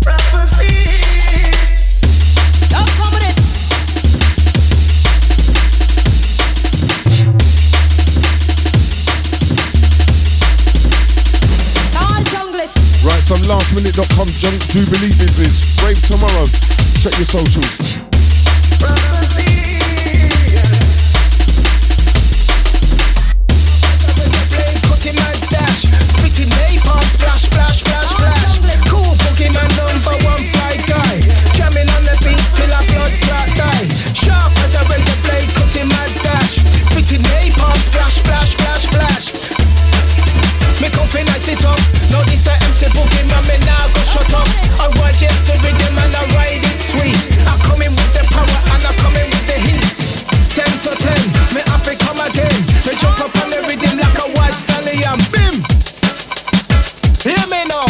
Right, some lastminute.com junk Jubilee business. Brave tomorrow. Check your socials. Splash, splash, splash, splash. Cool Pokemon #1 fly guy. Jamming on the beat till I blood clot die. Sharp as a razor blade, cutting my dash. Spitting napalm, splash, splash, splash, splash. Me comfy nice it up. No this I MC Pokemon, me now go shut up. I ride just the rhythm and I ride it sweet. I come in with the power and I come in with the heat. 10 to 10, me have to come again. Me jump up on the rhythm like a white stallion. Bim! Hear me now.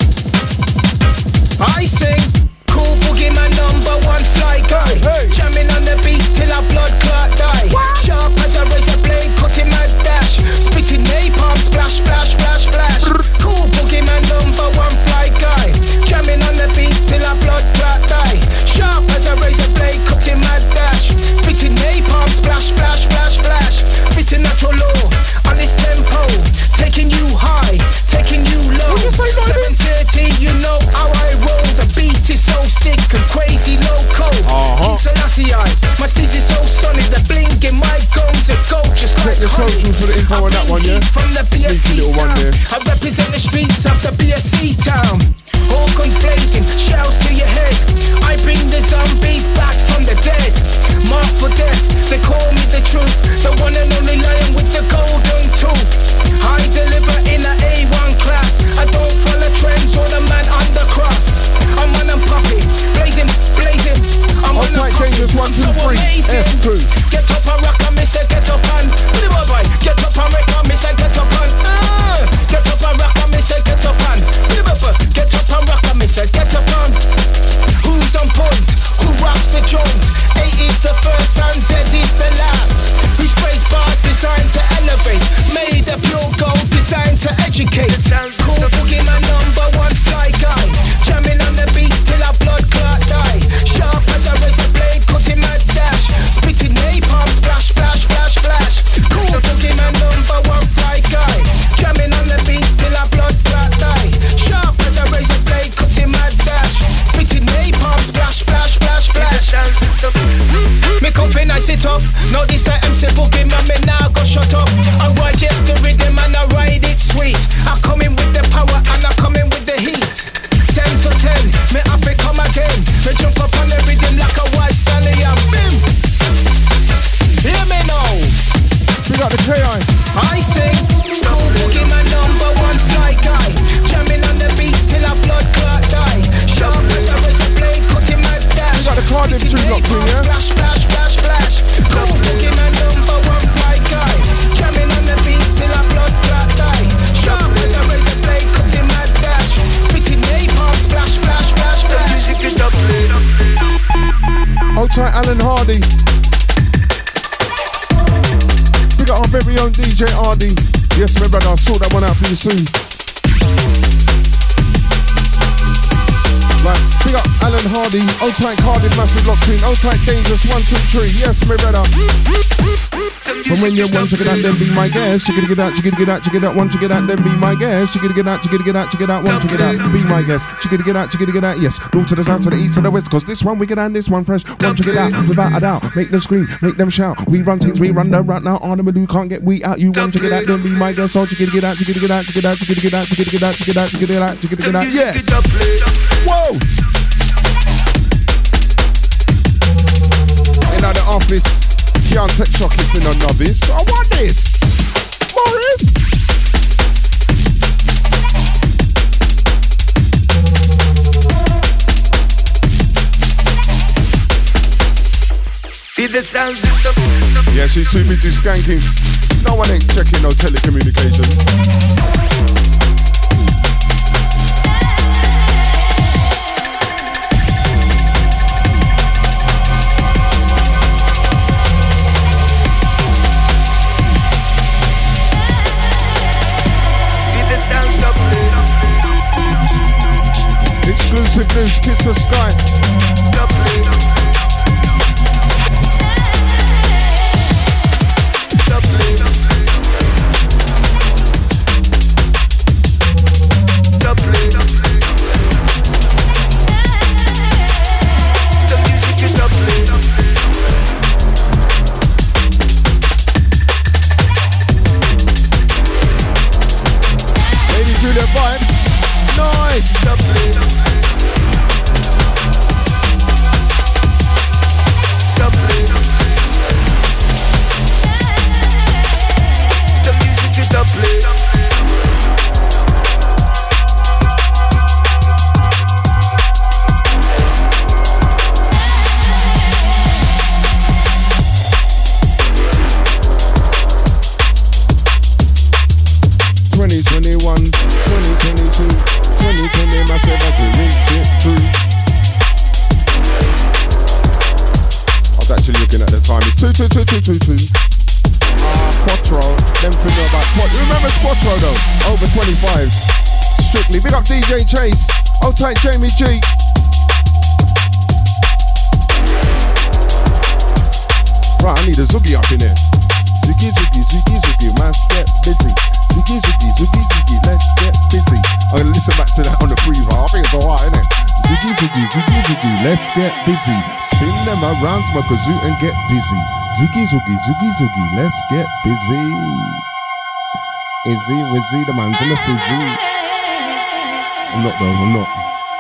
I sing cool Boogeyman #1 fly guy. Hey. Jamming on the beat till I blood clot die. What? Sharp as a razor blade, cutting my dash. Spitting napalm, splash, splash, splash, splash. Cool Boogeyman #1 fly guy. Jamming on the beat till I blood clot die. Sharp as a razor blade, cutting my dash. Spitting napalm, splash, splash, splash, splash. Spitting natural law on this tempo, taking you high, taking you low. 7:30, you know how I roll. The beat is so sick and crazy loco. King Selassie, my steez is so sunny. The blink in my gums, it go just like Check your socials for the info on that one, yeah? From the Sneaky little one there. I represent the streets of the BSC town. All guns blazing, shouts to your head. I bring the zombies back from the dead. Marked for death, they call me the truth. The one and only lion with the golden tooth. I deliver in a A1 class. I don't follow trends or the man on the cross. I'm on and popping, blazing, blazing. I'm on and Dangerous 1, 2, 3, F2. Get up and rock and miss a get up and get up and rock and miss a get up and it up. Now this a MC Boogie man, me now go shut up. I ride just the rhythm and I ride it sweet. I come in with the power and I come in with the heat. 10 to 10, me have to come again. Me jump up on the rhythm like a white stallion. Bim! Hear me now. We got the KI. I sing. Cool Boogie man, number one fly guy. Jamming on the beat till a blood clot die. Sharp as a razor blade, cutting my dash. We got the Cardiff tune locked in, yeah? Flash, flash, flash, flash. Cool Boogie man, number one fly guy. Jamming on the beat till a blood clot die. Sharp as a razor blade, cutting my dash. Spitting napalm, splash, splash, splash, splash. Hold tight, Alan Hardy. We got our very own DJ Hardy. Yes, my brother, I'll sort that one out for you soon. Right, big up Alan Hardy, old tight Cardiff, massive lock queen, old tight Dangerous, 1, 2, 3, yes, my brother. From when you're one, check it out, then be my guest. Check it out, check it out, check it out, one, check it out, then be my guest. Check it out, check it out, check it out, one, check it out, be my guest. Check it out, check it out, yes. North to the south, to the east, to the west, cause this one wicked and this one fresh. One, check it out, without a doubt. Make them scream, make them shout. We run things, we run them right now. On them, can't get we out. You one, check it out, then be my guest. So check it out, check it out, check it out, check it out, check it out, check it out, check it out, check it out, yes. Whoa! In the office, can't take shock if you're not novice. I want this, Morris. The sound system. Yeah, she's too busy skanking. No one ain't checking no telecommunication. Exclusive news, kiss the sky. Lady, do that vibe. Nice. Quattro, them thing about Quattro. Remember Quattro though? Over 25. Strictly. Big up DJ Chase. Old tight Jamie G. Right, I need a zoogie up in here. Zoogie, zoogie, zoogie, zoogie, let's get busy. Zoogie, zoogie, zoogie, zoogie, let's get busy. I'm gonna listen back to that on the freezer. I think it's alright, isn't it? Zoogie, zoogie, zoogie, zoogie, let's get busy. Spin them around, smoke a zoo and get dizzy. Zoogie, zoogie, zoogie, zoogie, let's get busy. Izzy, Wizzy, the man's on the fizzy. I'm not though, I'm not.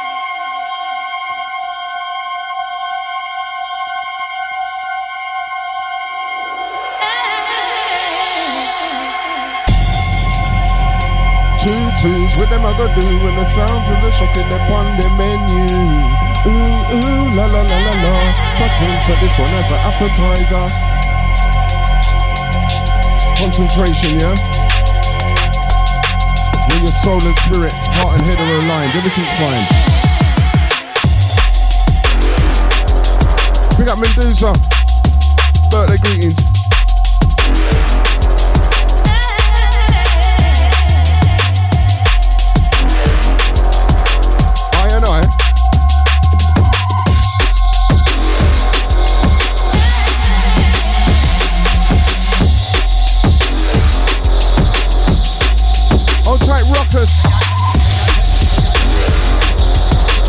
Twos, what them I go do when the sounds of the shop in the on the menu. Ooh, ooh, la la la la la. Talking to this one as an appetizer. Concentration, yeah? When your soul and spirit, heart and head are aligned, everything's fine. Big up Mendoza. Birthday greetings.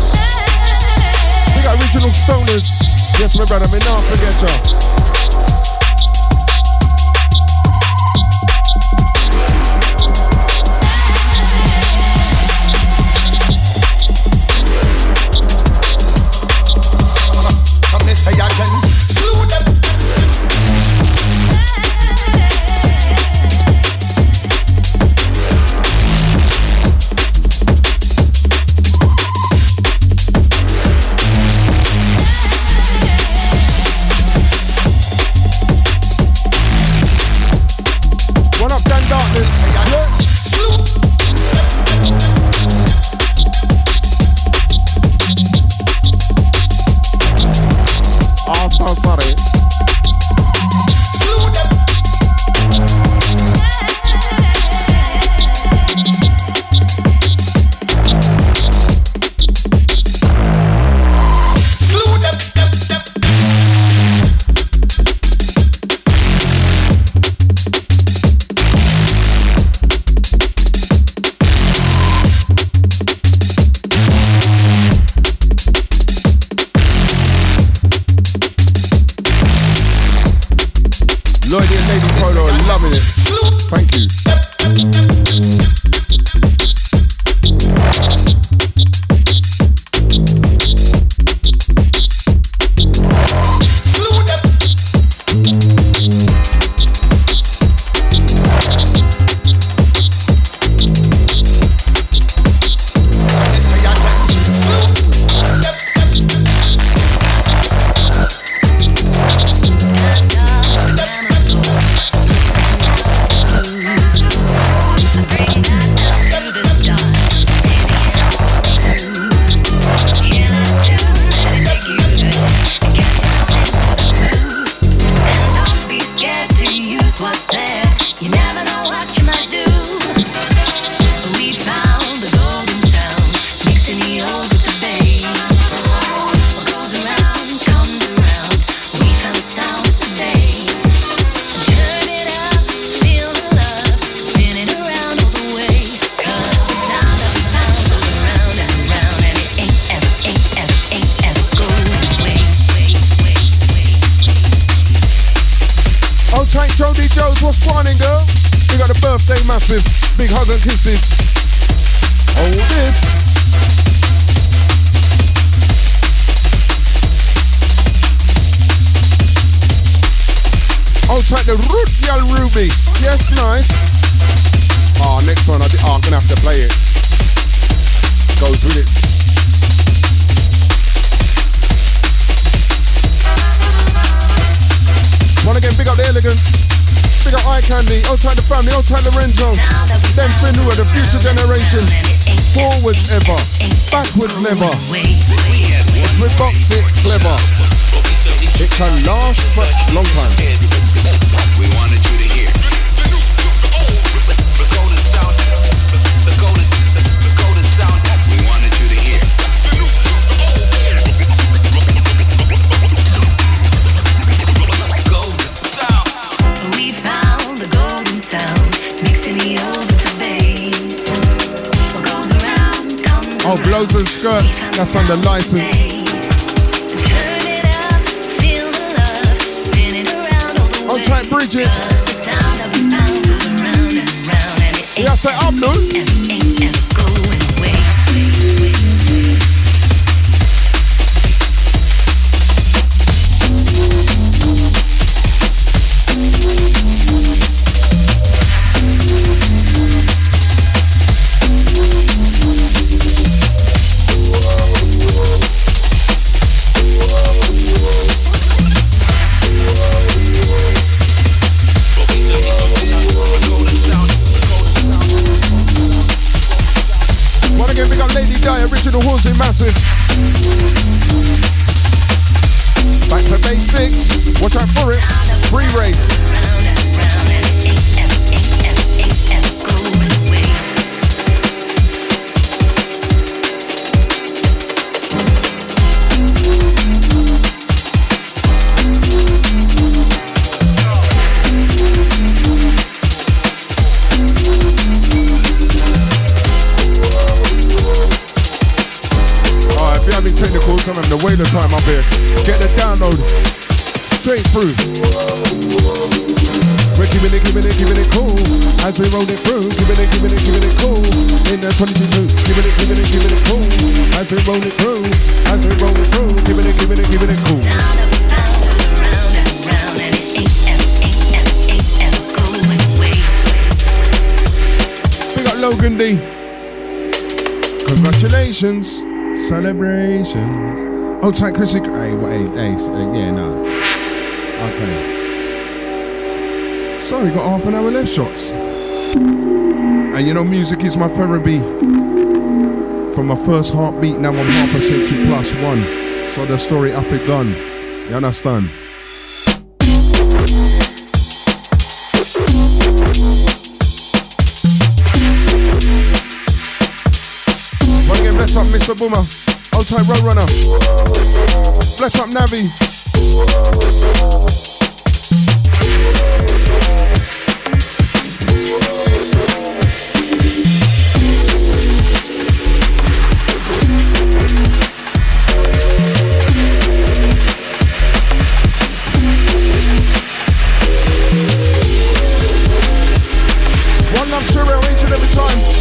We got original stoners. Yes, my brother, me not forget ya. Jody Jones, what's finding, girl? We got the birthday massive. Big hug and kisses. Hold this. I'll take the root girl Ruby. Yes, nice. Next one, I'm gonna have to play it. Goes with it. Wanna again, big up the elegance. Big up Eye Candy. Old time the family, old time Lorenzo. Them Finua, the future generation. Forwards ever, backwards never. We box it clever. It can last for a long time. We wanted you to hear. The golden sound. The golden sound. We wanted you to hear. We found the golden sound, mixing the old with the bass. What goes around comes Oh, blows and skirts, that's on the license. Turn it up, feel the love, spin it around all the way. I'll try Bridget. The sound that we found goes around and around, and it ain't, Yeah, say Abdul. ain't ever going away. Original Halsey massive. Back to basics. Watch out for it. Free rate. Technicals, I'm having a whale of time up here. Get the download straight through. We're giving it cool as we roll it through. Giving it cool in the 22. Giving it cool as we roll it through. As we roll it through. Giving it cool. We got Logan D. Congratulations. Celebrations. Oh, tight Chrissy. Hey, yeah, no. Okay. So we got half an hour left, shots. And you know, music is my therapy. From my first heartbeat, now I'm half a century plus one. So the story up it gone. You understand? Wanna get bless up, Mr. Boomer. Old time road runner. Bless up, Navi. One love, Cheryl, each and every time.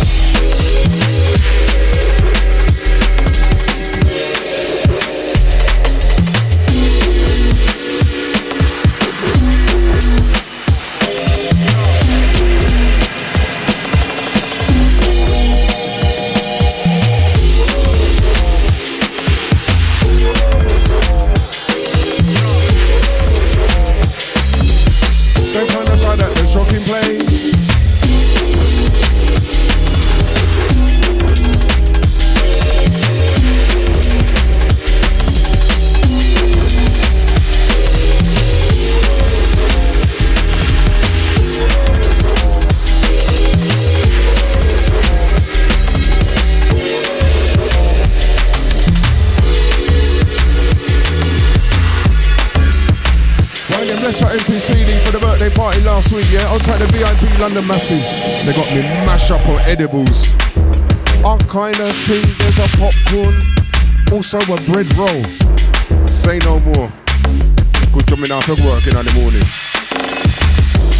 Yeah, I'll try the VIP London Massive. They got me mash up on edibles. All kind of thing, there's a popcorn. Also a bread roll. Say no more. Good job me now for working in the morning.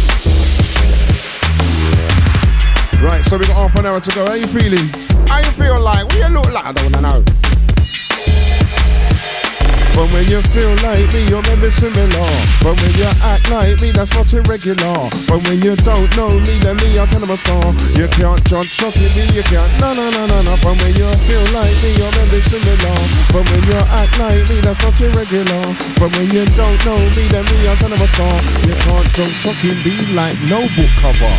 Right, so we got half an hour to go. How you feeling? How you feel like? What you look like? I don't know. But when you feel like me, you're maybe similar. But when you act like me, that's not irregular. But when you don't know me, then me, I'll tell them a star. You can't judge shocking me, you can't. No. But when you feel like me, you're maybe similar. But when you act like me, that's not irregular. But when you don't know me, then me, I'll tell them a star. You can't judge shocking me like no book cover.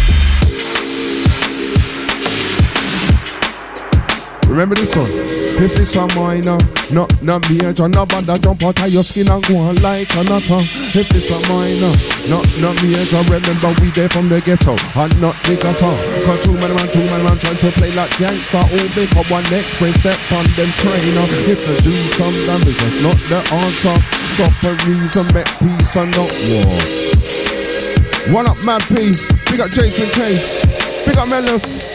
Remember this one? If it's a minor, not major, no bother jump out of your skin and go on like a nutter. If it's a minor, not major, remember we there from the ghetto and not the gutter. Cause two man trying to play like gangster. All big up one next friend, step on them trainer. If they do some damage, that's not the answer. Stop a reason, make peace and not war. One up Mad P, big up Jason K, big up Melos.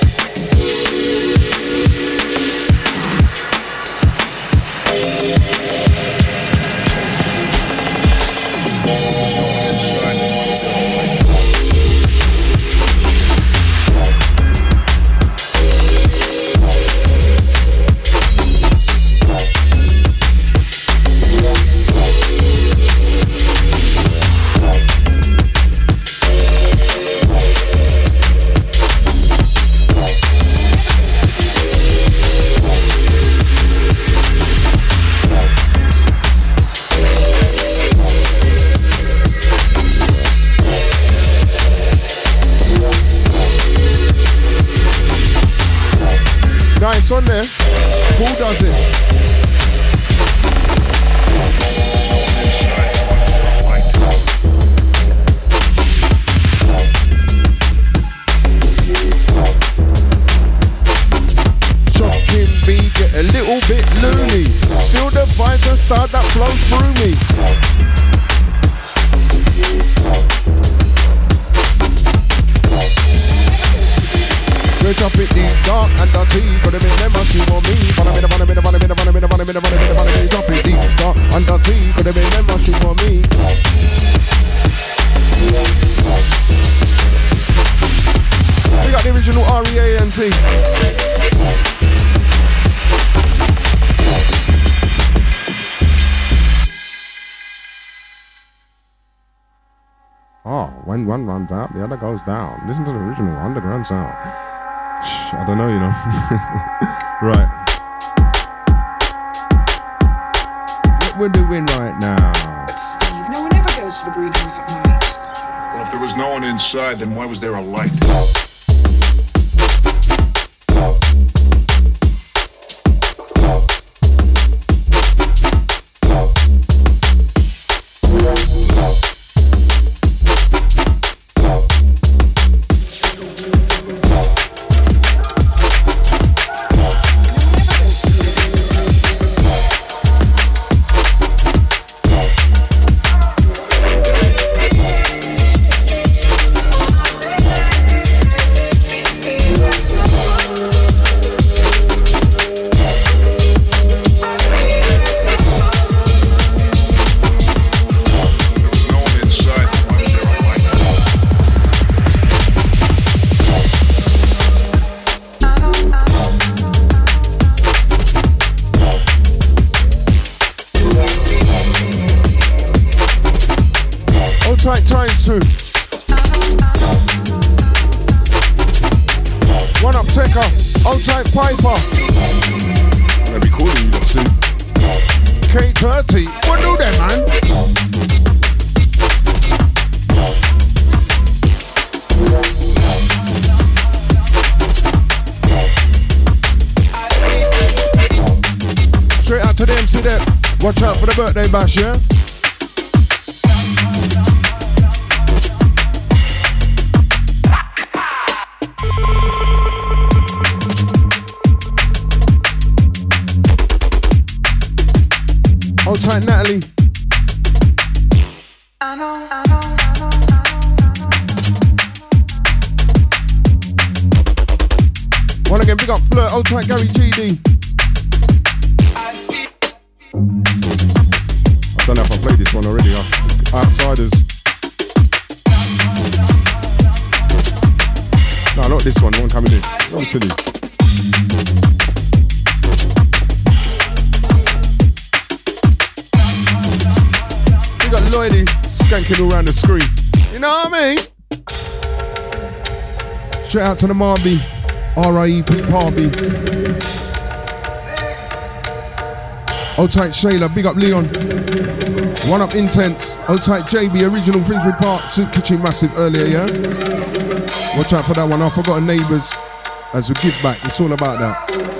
Nice on there. Who does it? Shocking beat, get a little bit loony. Feel the vibes and start that flow through me. We drop it deep, dark and dirty. But them in them must see on me. Drop it deep, dark and dirty. But them in them must see on me. We got the original REANT. Oh, when one runs out, the other goes down. Listen to the original underground sound. I don't know, you know. Right. What we're doing right now. But Steve, no one ever goes to the greenhouse at night. Well, if there was no one inside, then why was there a light? Watch out for the birthday bash, yeah? Hold tight, Natalie. One again, big up Flirt, hold tight, Gary GD. I don't know if I played this one already. Outsiders. No, not this one coming in. Don't be silly. We got Lloydie skanking all around the screen. You know what I mean? Straight out to the Marby. R.I.E.P. Parby. Old tight Shayla, big up Leon. One up Intense. Old tight JB, original Finsbury Park. Kitchen Massive earlier, yeah? Watch out for that one. I forgot Neighbours as we give back. It's all about that.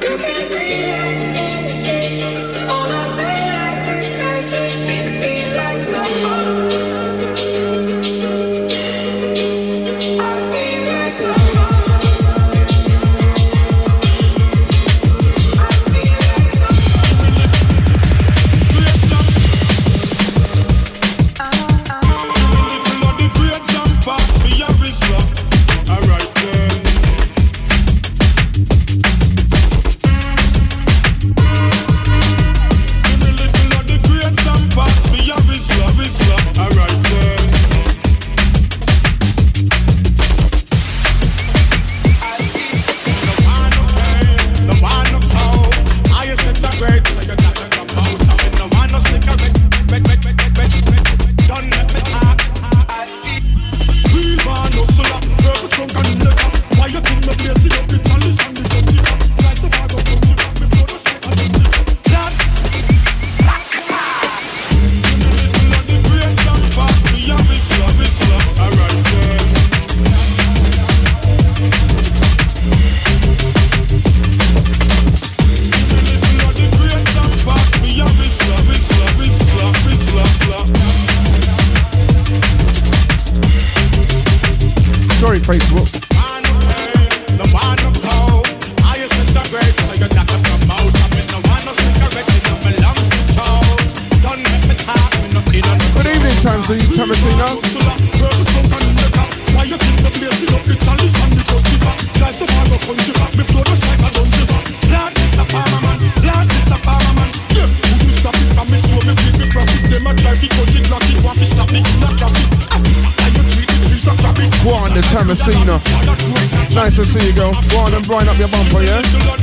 Nice to see you, girl. Go on and brighten up your bumper, yeah?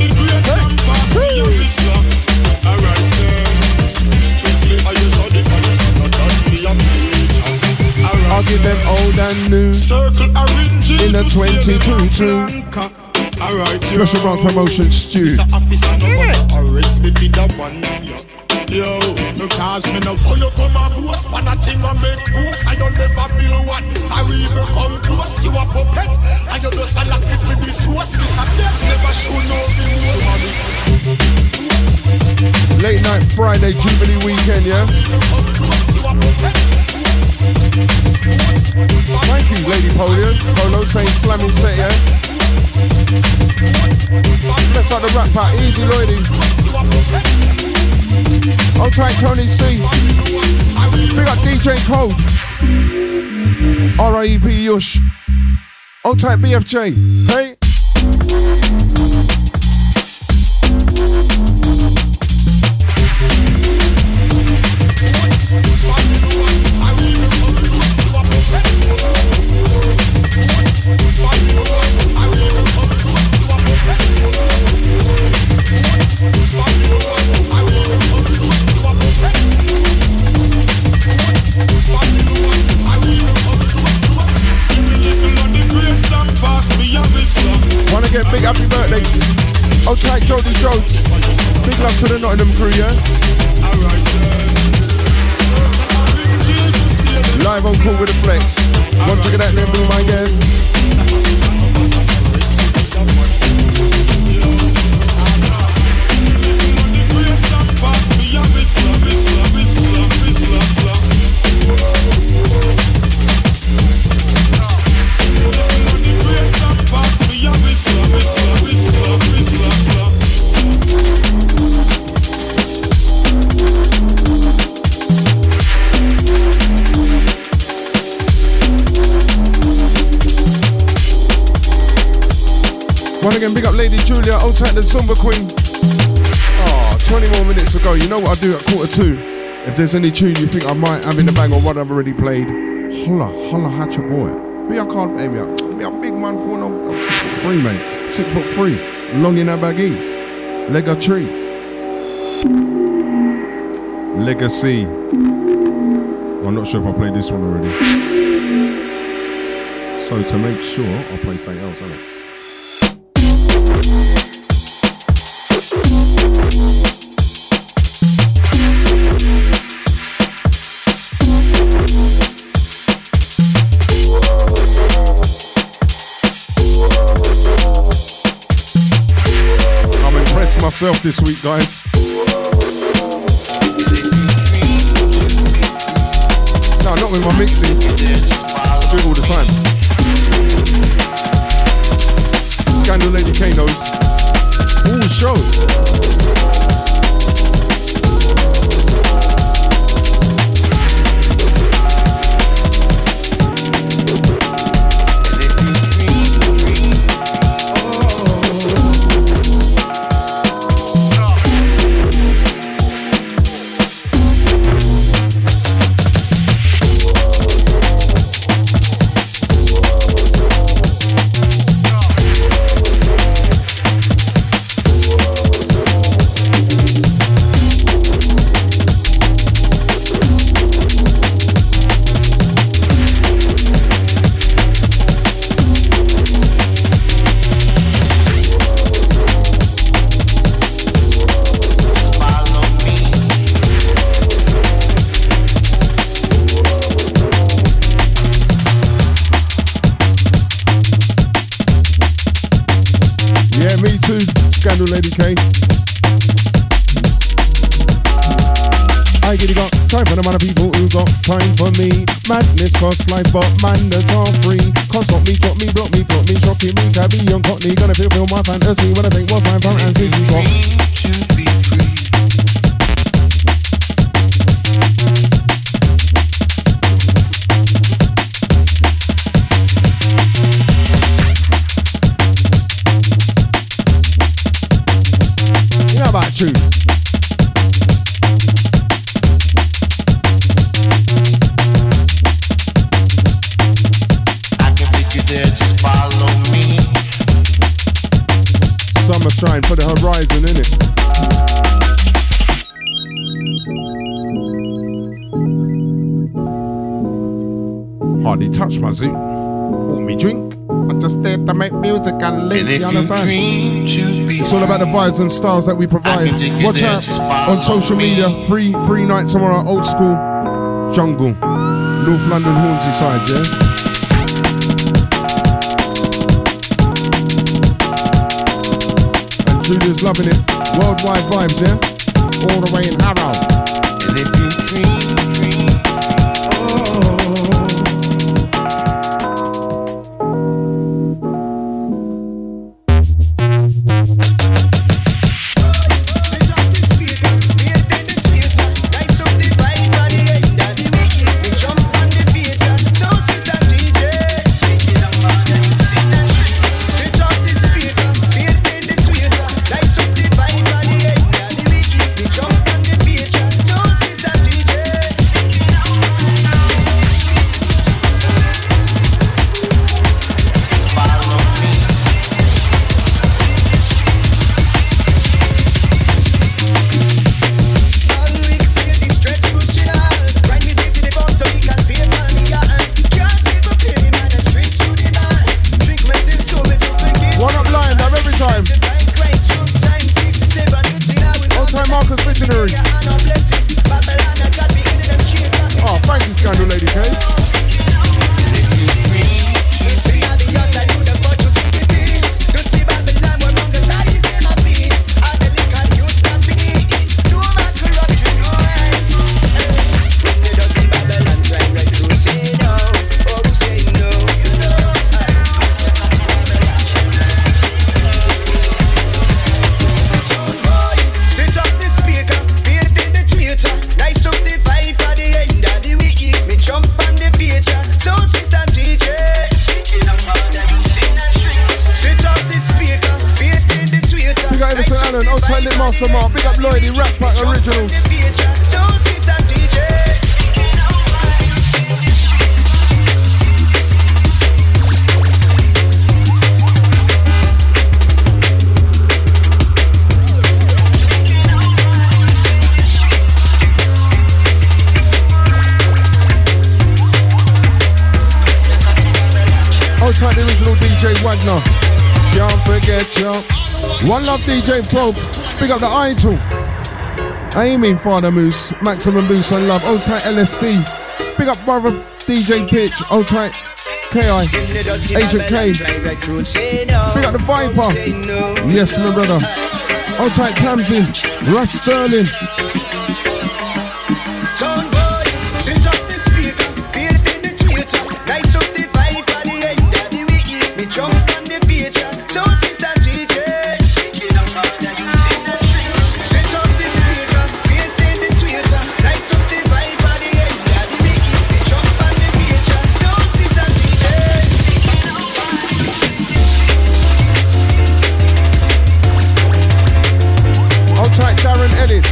I'll give them old and new in the 22-2. Special branch promotion, Stu. Yo, no cause me no you come and boast man a thing I make boast and you never build one. I will even come close, you a puppet and you just a laugh for this host. This a death never show no view. Late night Friday Jubilee weekend, yeah? Thank you, Lady Polo saying slamming set, yeah? Let's start the rap part, easy Lloydie. Old tight Tony C. Big up DJ Code. R.I.E.P. Yush. Old tight BFJ. Hey. Wanna get big happy birthday. Old tight Jody Jones. Big love to the Nottingham crew, yeah? Live on call with the flex. Want to get out there, blue my guys. Once again, big up Lady Julia, old tight the Zumba Queen. Oh, 20 more minutes to go. You know what I do at 1:45? If there's any tune you think I might have in the bag or what I've already played, holla, hatch a boy. Be a call, baby. Me a big man for no. I'm 6'3", mate. 6'3", long in a baggy. Leg a tree. Legacy. I'm not sure if I played this one already. So to make sure, I'll play something else, innit? I'm impressed myself this week, guys. No, not with my mixing. I do it all the time. Scandal Lady K knows. All shows. Scandal Lady K. I get it got time for the amount of people who got time for me. Madness costs life, but manners are free. Can't stop me, drop me, block me, plot me, shocking me, cabby young cockney. Gonna fulfill my fantasy when I think what's my fantasy got. To be free. About you. I can take you there, just follow me. Summer's trying for the horizon, innit? Hardly touch my zoo. Want me drink? I just there to make music and live, you understand? It's all about the vibes and styles that we provide. Watch out on social media. Free night tomorrow, Old School Jungle, North London, Hornsey side, yeah? And Julia's loving it. Worldwide vibes, yeah? All the way in Harrow. And if you dream, DJ Wagner. Can't forget you. One love DJ Probe. Big up the Idol. Aiming Father Moose. Maximum Boost and Love. Old tight LSD. Big up brother DJ Pitch. Old tight KI. Agent K. Big up the Viper. Yes, my brother. Old tight Tamsin. Russ Sterling. Town boy, switch up the speaker, paste in the Twitter, nice up the vibe at the end of the week. Me jump on the feature, sound sister DJ. Switch up the speaker, paste in the Twitter, nice up the vibe at the end of the week. Me jump on the feature, sound sister DJ. Old tight Darren Ellis.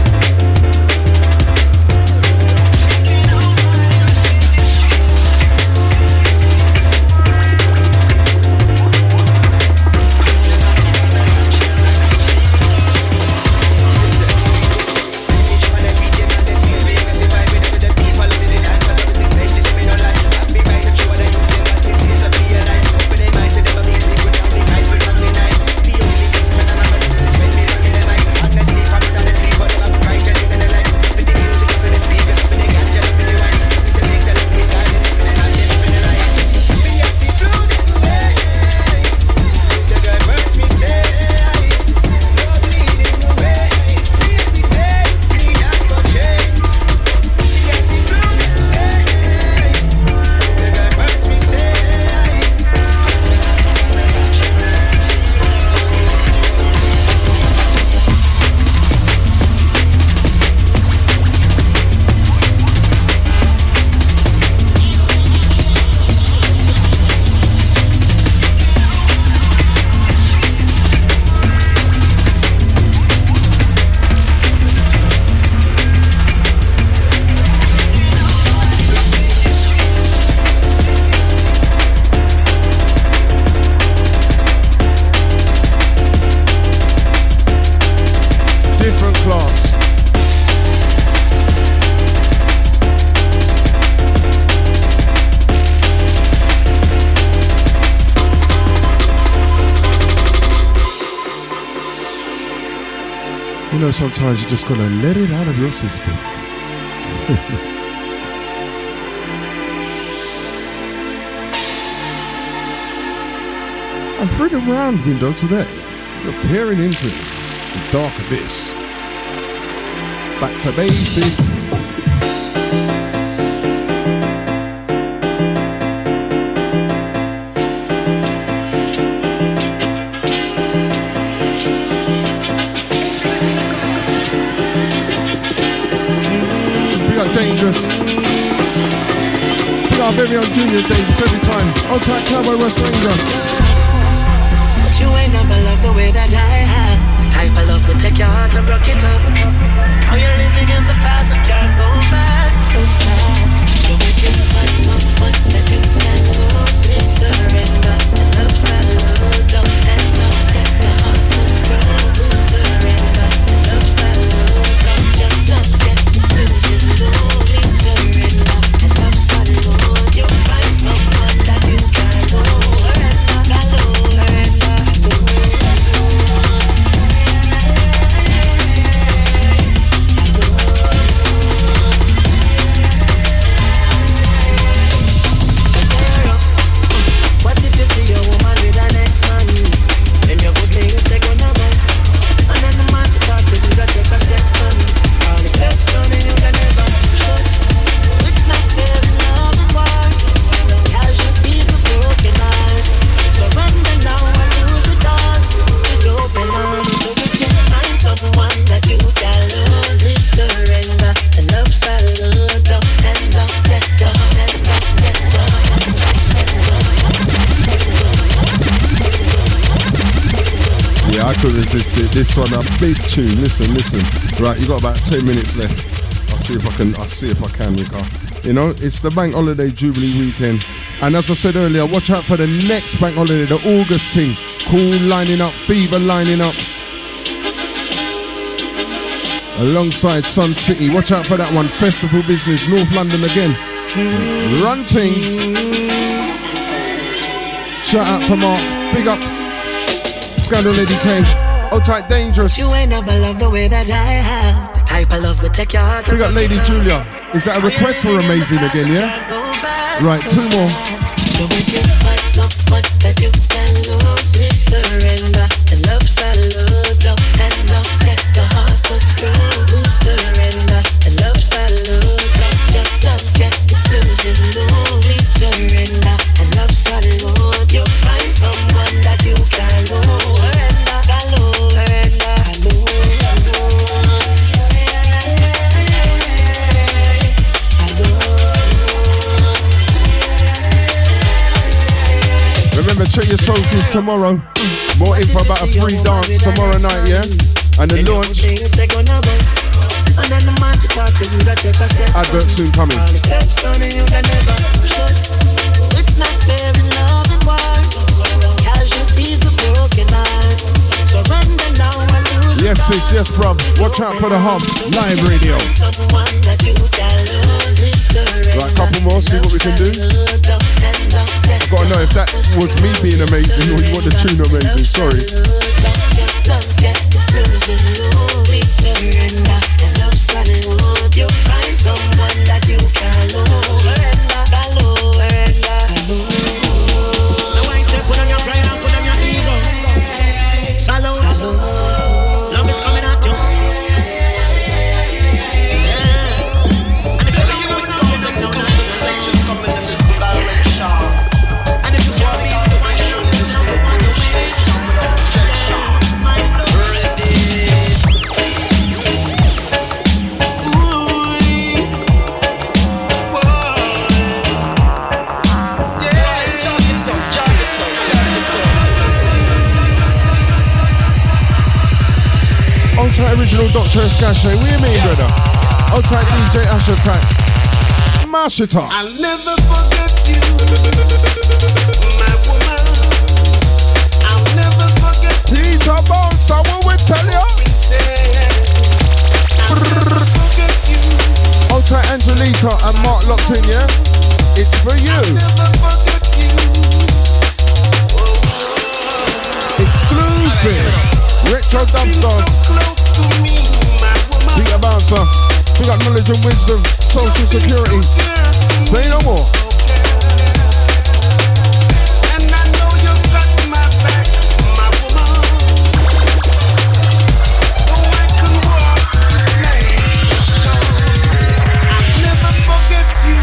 Sometimes you just gotta let it out of your system. And through the round window today, you're peering into the dark abyss. Back to basics. Dangerous. Big up every on Junior Dangerous every time. Old tight Cowboy West Rangers. But you ain't never loved the way that I have. The type of love will take your heart and rock it up. How you're living in the past and can't go back. So sad. So if you find someone that you can lose, please surrender. And love salute them. And love set the heart was grown. Please surrender. And love salute them. Just love get disillusion. Please surrender. And love salute. You'll find someone that you can lose. I could resist it. This one, a big tune. Listen. Right, you got about 10 minutes left. I'll see if I can, Rika. You know, it's the Bank Holiday Jubilee weekend. And as I said earlier, watch out for the next Bank Holiday, the August thing. Cool lining up, Fever lining up. Alongside Sun City. Watch out for that one. Festival Business, North London again. Run things. Shout out to Mark. Big up. Scandal Lady K. Hold tight, Dangerous. You ain't never loved the way that I have. The type of love will take your heart. Big up Lady Julia. Is that a request for Amazing again, yeah? Right, two more. So if you find someone that you can lose, please surrender. And love salute, love and love set the heart was true. Surrender and love salute, love get exclusion. Please surrender and love salute. You find someone that you can lose. Surrender, salute, surrender, salute. Remember, check your socials tomorrow. More info about a free dance tomorrow night, yeah? And the launch. Advert soon coming. It's not fair in love and war. Casualties of broken hearts. Surrender now and lose. Yes, sis, yes, bruv. Watch out for the hub. Live radio. Right, couple more, see what we can do. I've got to know if that was me being amazing or you want the tune amazing. Sorry. You'll find someone that you can lose. Now I say put on your pride and put on your ego. Salute. Love is coming at you. And if you don't know now, then no selection coming in this direction. And if you want me to my show, there's number one to wait. My blood. Old tight original Dr. Escashe. What do you mean, brother? Old tight DJ Asher tight. Mash it up. I'll never forget you, my woman. I'll never forget Peter Bouncer, what we tell you? I'll never forget you. Old tight Angelita and Mark locked in, yeah? It's for you. I'll never forget you. Exclusive. Retro Dubstars. Close to me, my woman. Peter Bouncer. We got knowledge and wisdom. Social security. Say no more. And I know you got my back, my woman. So I can walk this lane. I'll never forget you,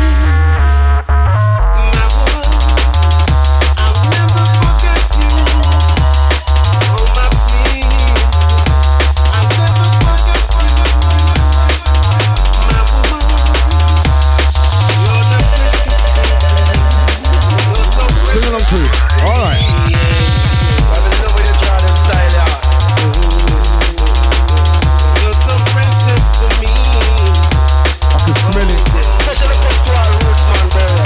my woman. I'll never forget you. Oh my please. I'll never forget you, my woman. You're the precious Sing along to it. All right. You're so precious to me. I can smell it. Especially to our roots, man, brother.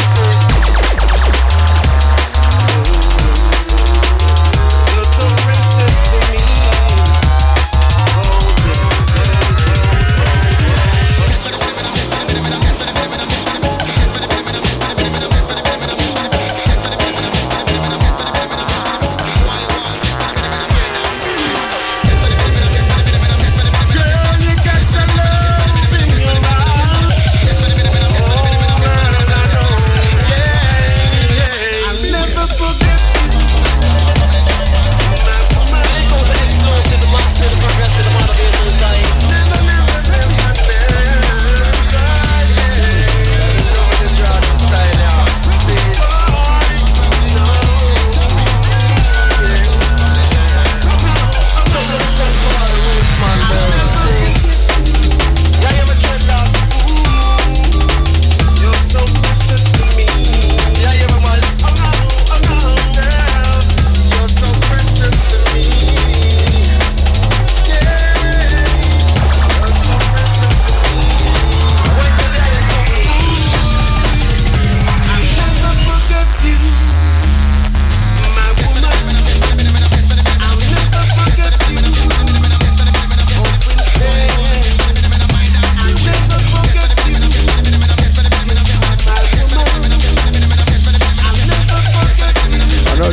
You're so precious to me.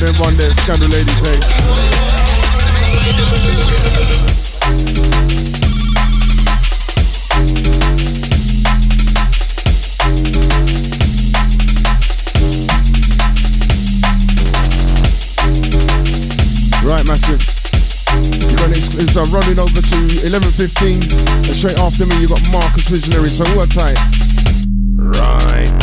them one there, Scandal Lady play. Right, massive. You got it's running over to 11:15, and straight after me you got Marcus Visionary. So what tight? Right.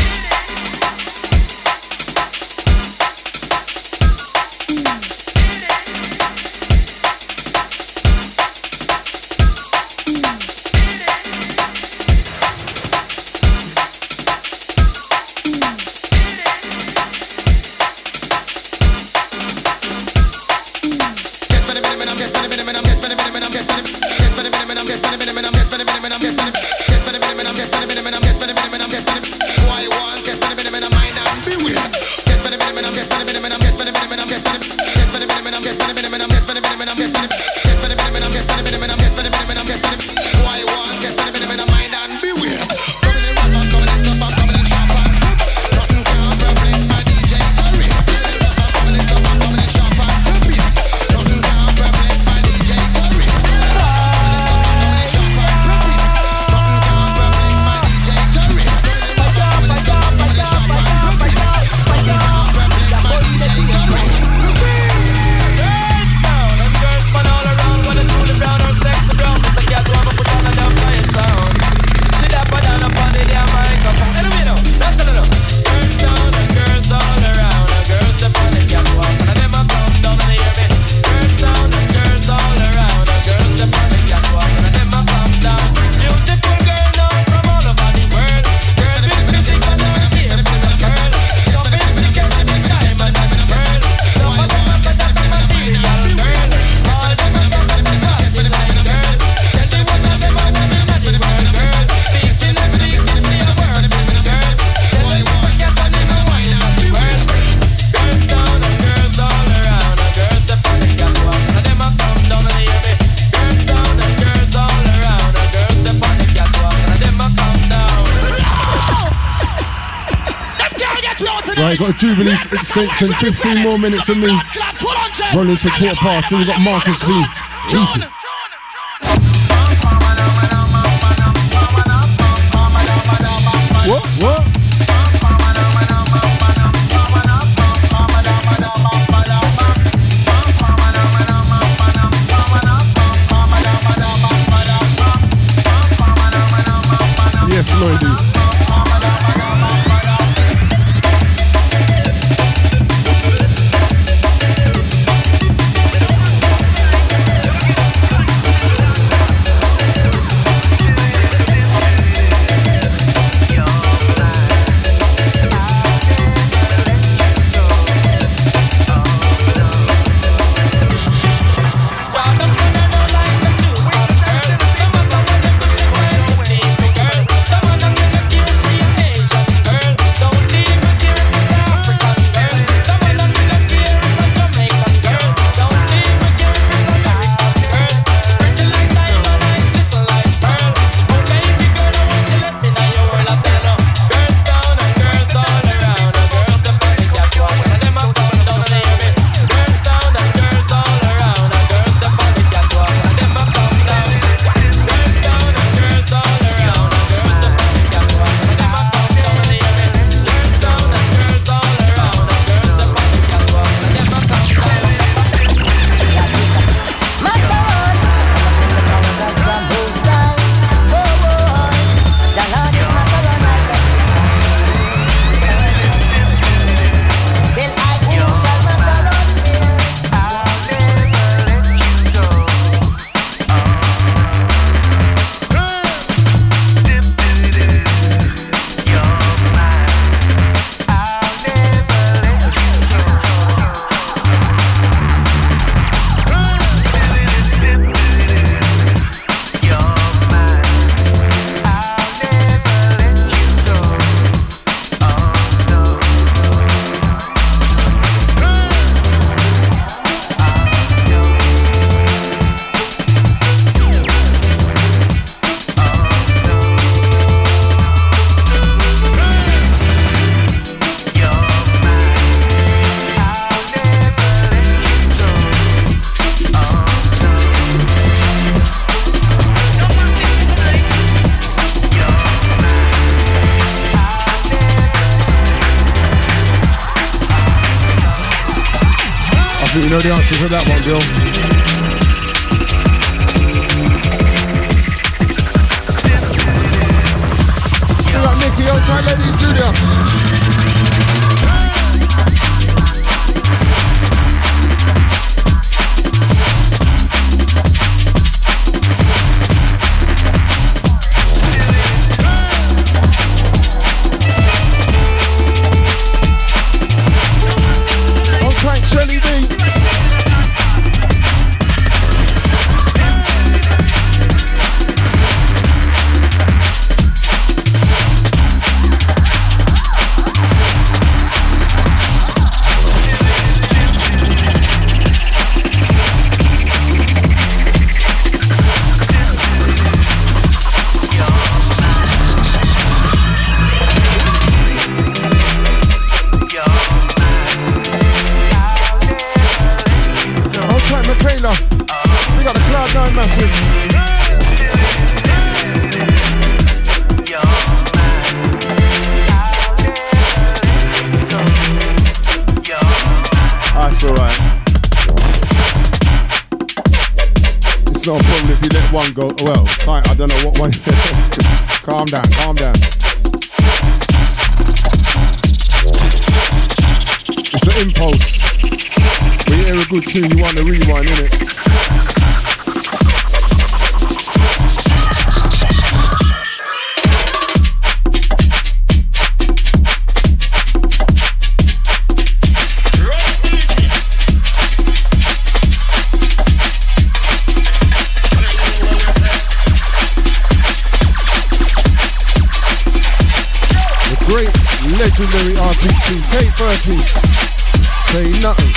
Right, got a Jubilee extension, 15 more minutes of me. Rolling to quarter past, then we've got Marcus V. Easy. What? Yes, Lloydie. think you know the answer to that one, girl. You got Nicky, outside lady Julia. Shelly B. We got the Cloud9 massive. That's alright. It's not a problem if you let one go. Well, fine, I don't know what one. Calm down, calm down. It's an impulse. When you hear a good tune, you want to rewind, innit? The great, legendary RTC, K30, say nothing.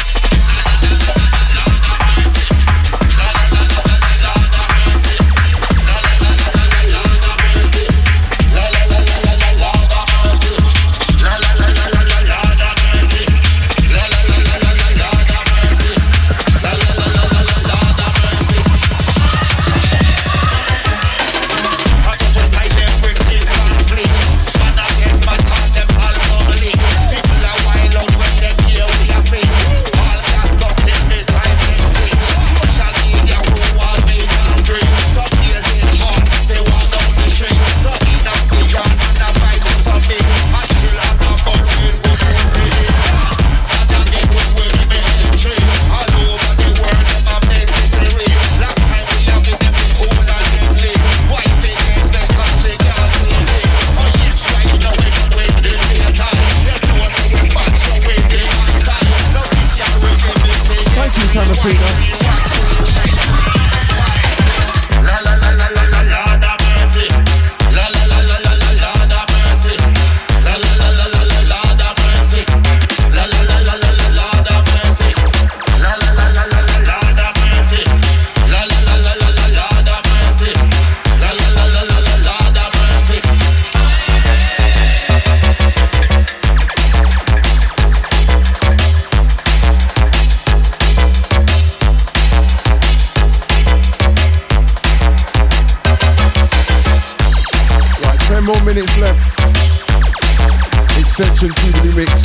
Minutes left. It's section 2 to be mixed.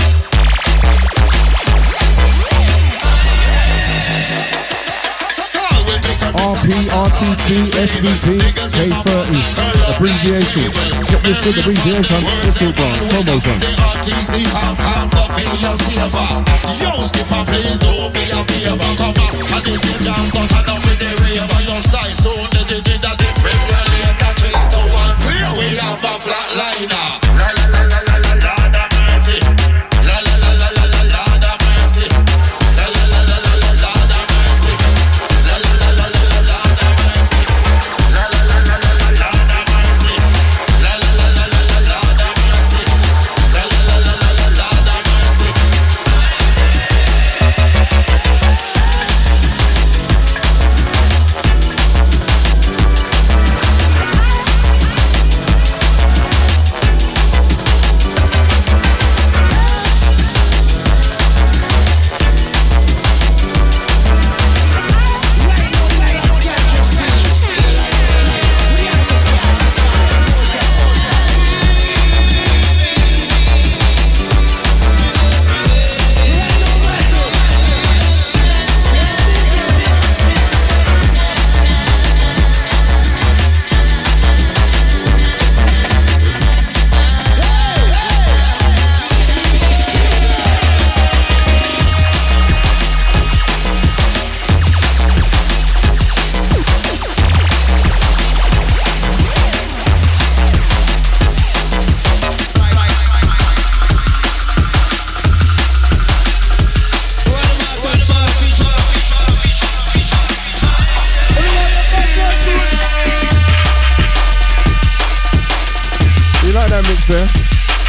RP, RTT, SVP, K30. Abbreviation. Check this good abbreviation. Whistle bar. Promo song. Yo, skip and please do me a favor. Come on. And this is down, but I know with the river. Your style soon, they did a different way. Later, 3 to 1. We have a flatliner. La la la la la la la da mercy. La la la la la la la da mercy. La la la la la la la da mercy. La la la la la la la da mercy. La la la la la la la da mercy. La la la la la la la da mercy. La la la la la la la da mercy.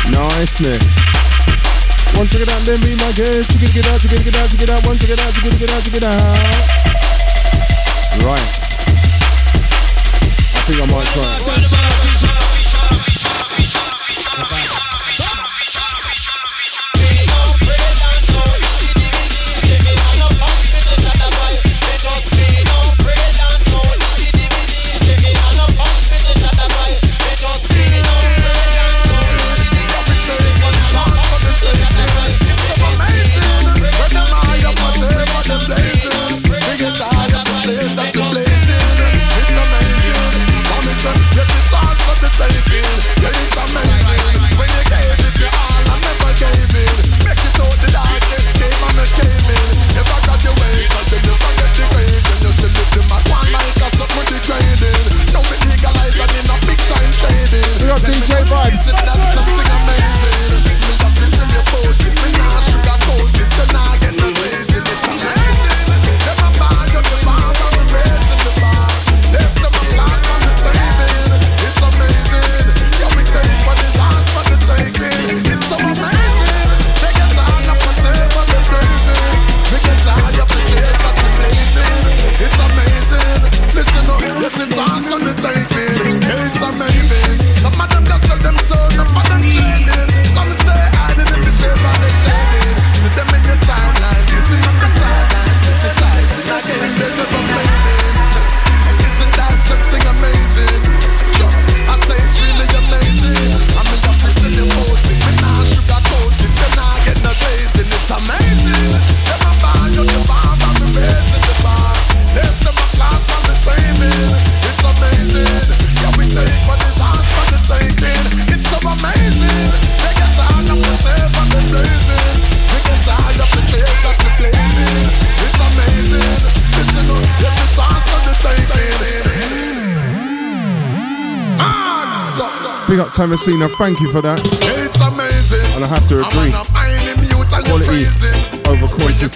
Niceness. One check it out, then be my guest. Check it out, check it out, check it out. One check it out, check it out, check it out. Right. I think I might try it. Big up Thomasina, thank you for that. It's amazing. And I have to agree. Quality over quantity.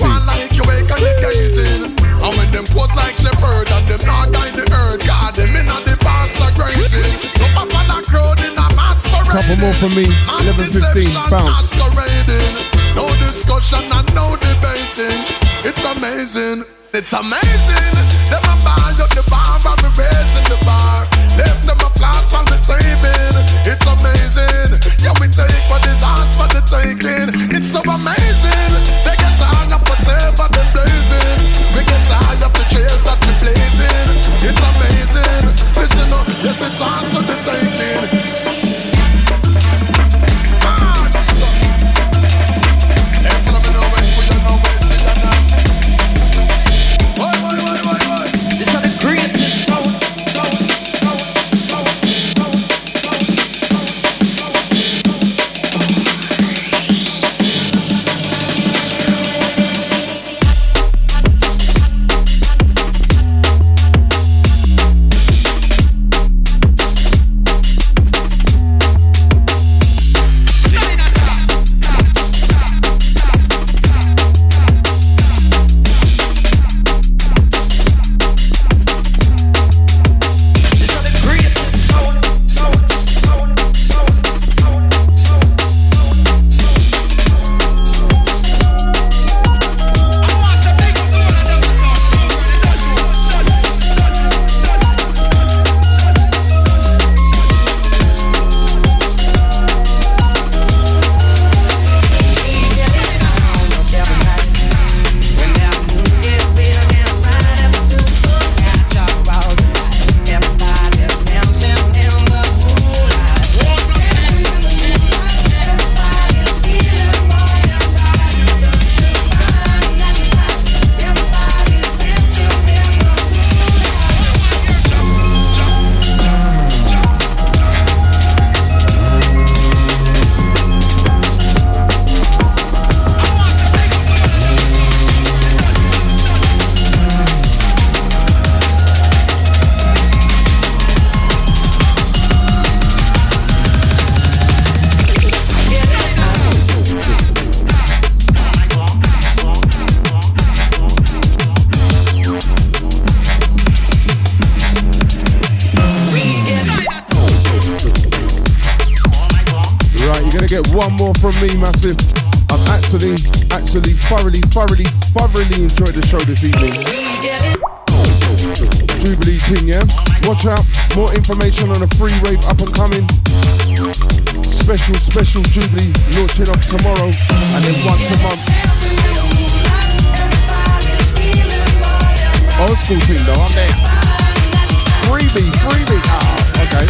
And when them pose like shepherd and them not die the earth, God, them in the pastor grazing. No papa la crowd in a masquerade. Couple more for me, 11:15, bounce. No discussion and no debating. It's amazing. It's amazing. Them a ball up the bar and we raising the bar. Left them applause for the saving. It's amazing. Yeah, we take what is ours for the taking. It's so amazing. They get hung up whatever they're blazing. We get tired of the trails that we're blazing. It's amazing. Listen up, yes, it's ours for the taking. gonna get one more from me, massive. I've actually thoroughly enjoyed the show this evening. Jubilee ting, yeah? Watch out, more information on a free rave up and coming. Special Jubilee launching off tomorrow and then once a month. Old school team though, I'm there. Freebie. Ah, okay.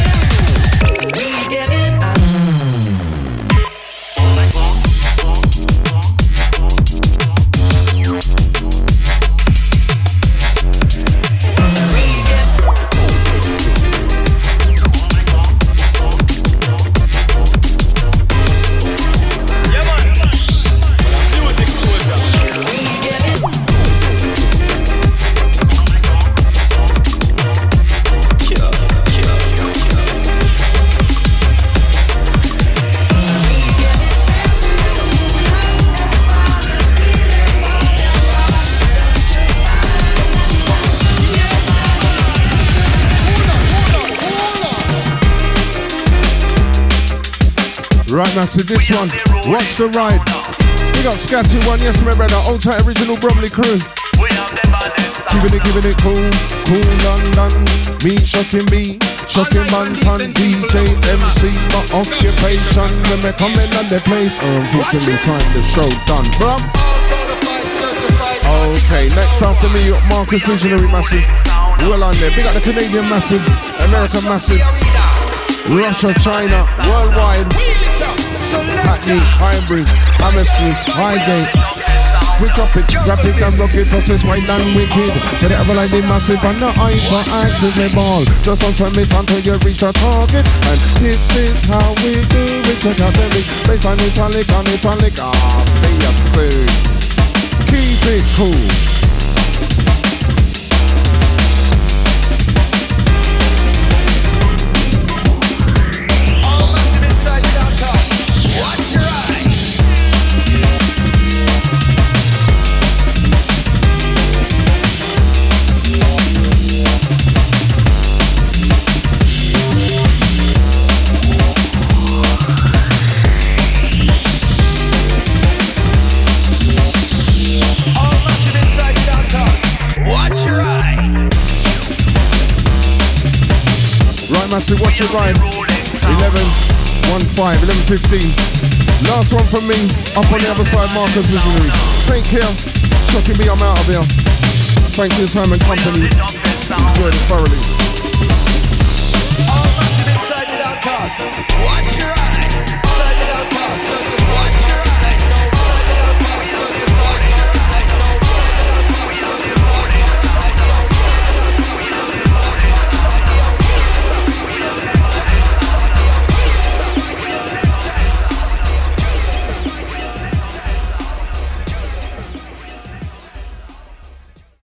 Right, massive, this one, watch the ride. We got Scatty one, yes, my brother, old tight original Bromley crew. Giving it cool, London. Me, shocking man, DJ, MC, my occupation. When they coming on the place, unfortunately, time the show done. From? Okay, next after me, Marcus Visionary Massive. Well on there, big up the Canadian Massive, American Massive, Russia, China, worldwide. Hackney, Highbridge, Hammersmith, Highgate. We drop it, grab it and rock it, process right down wicked. Get it ever like the massive and the hyperactive the ball. Just on time it until you reach your target. And this is how we do it. Check out the mix, based on italic, say it soon. Keep it cool. Massive, watch it ride. 11:15. Last one from me. Up on the other side, Marcus Visionary. Take care. Shocking me, I'm out of here. Thank you, Simon Company. Enjoyed it thoroughly.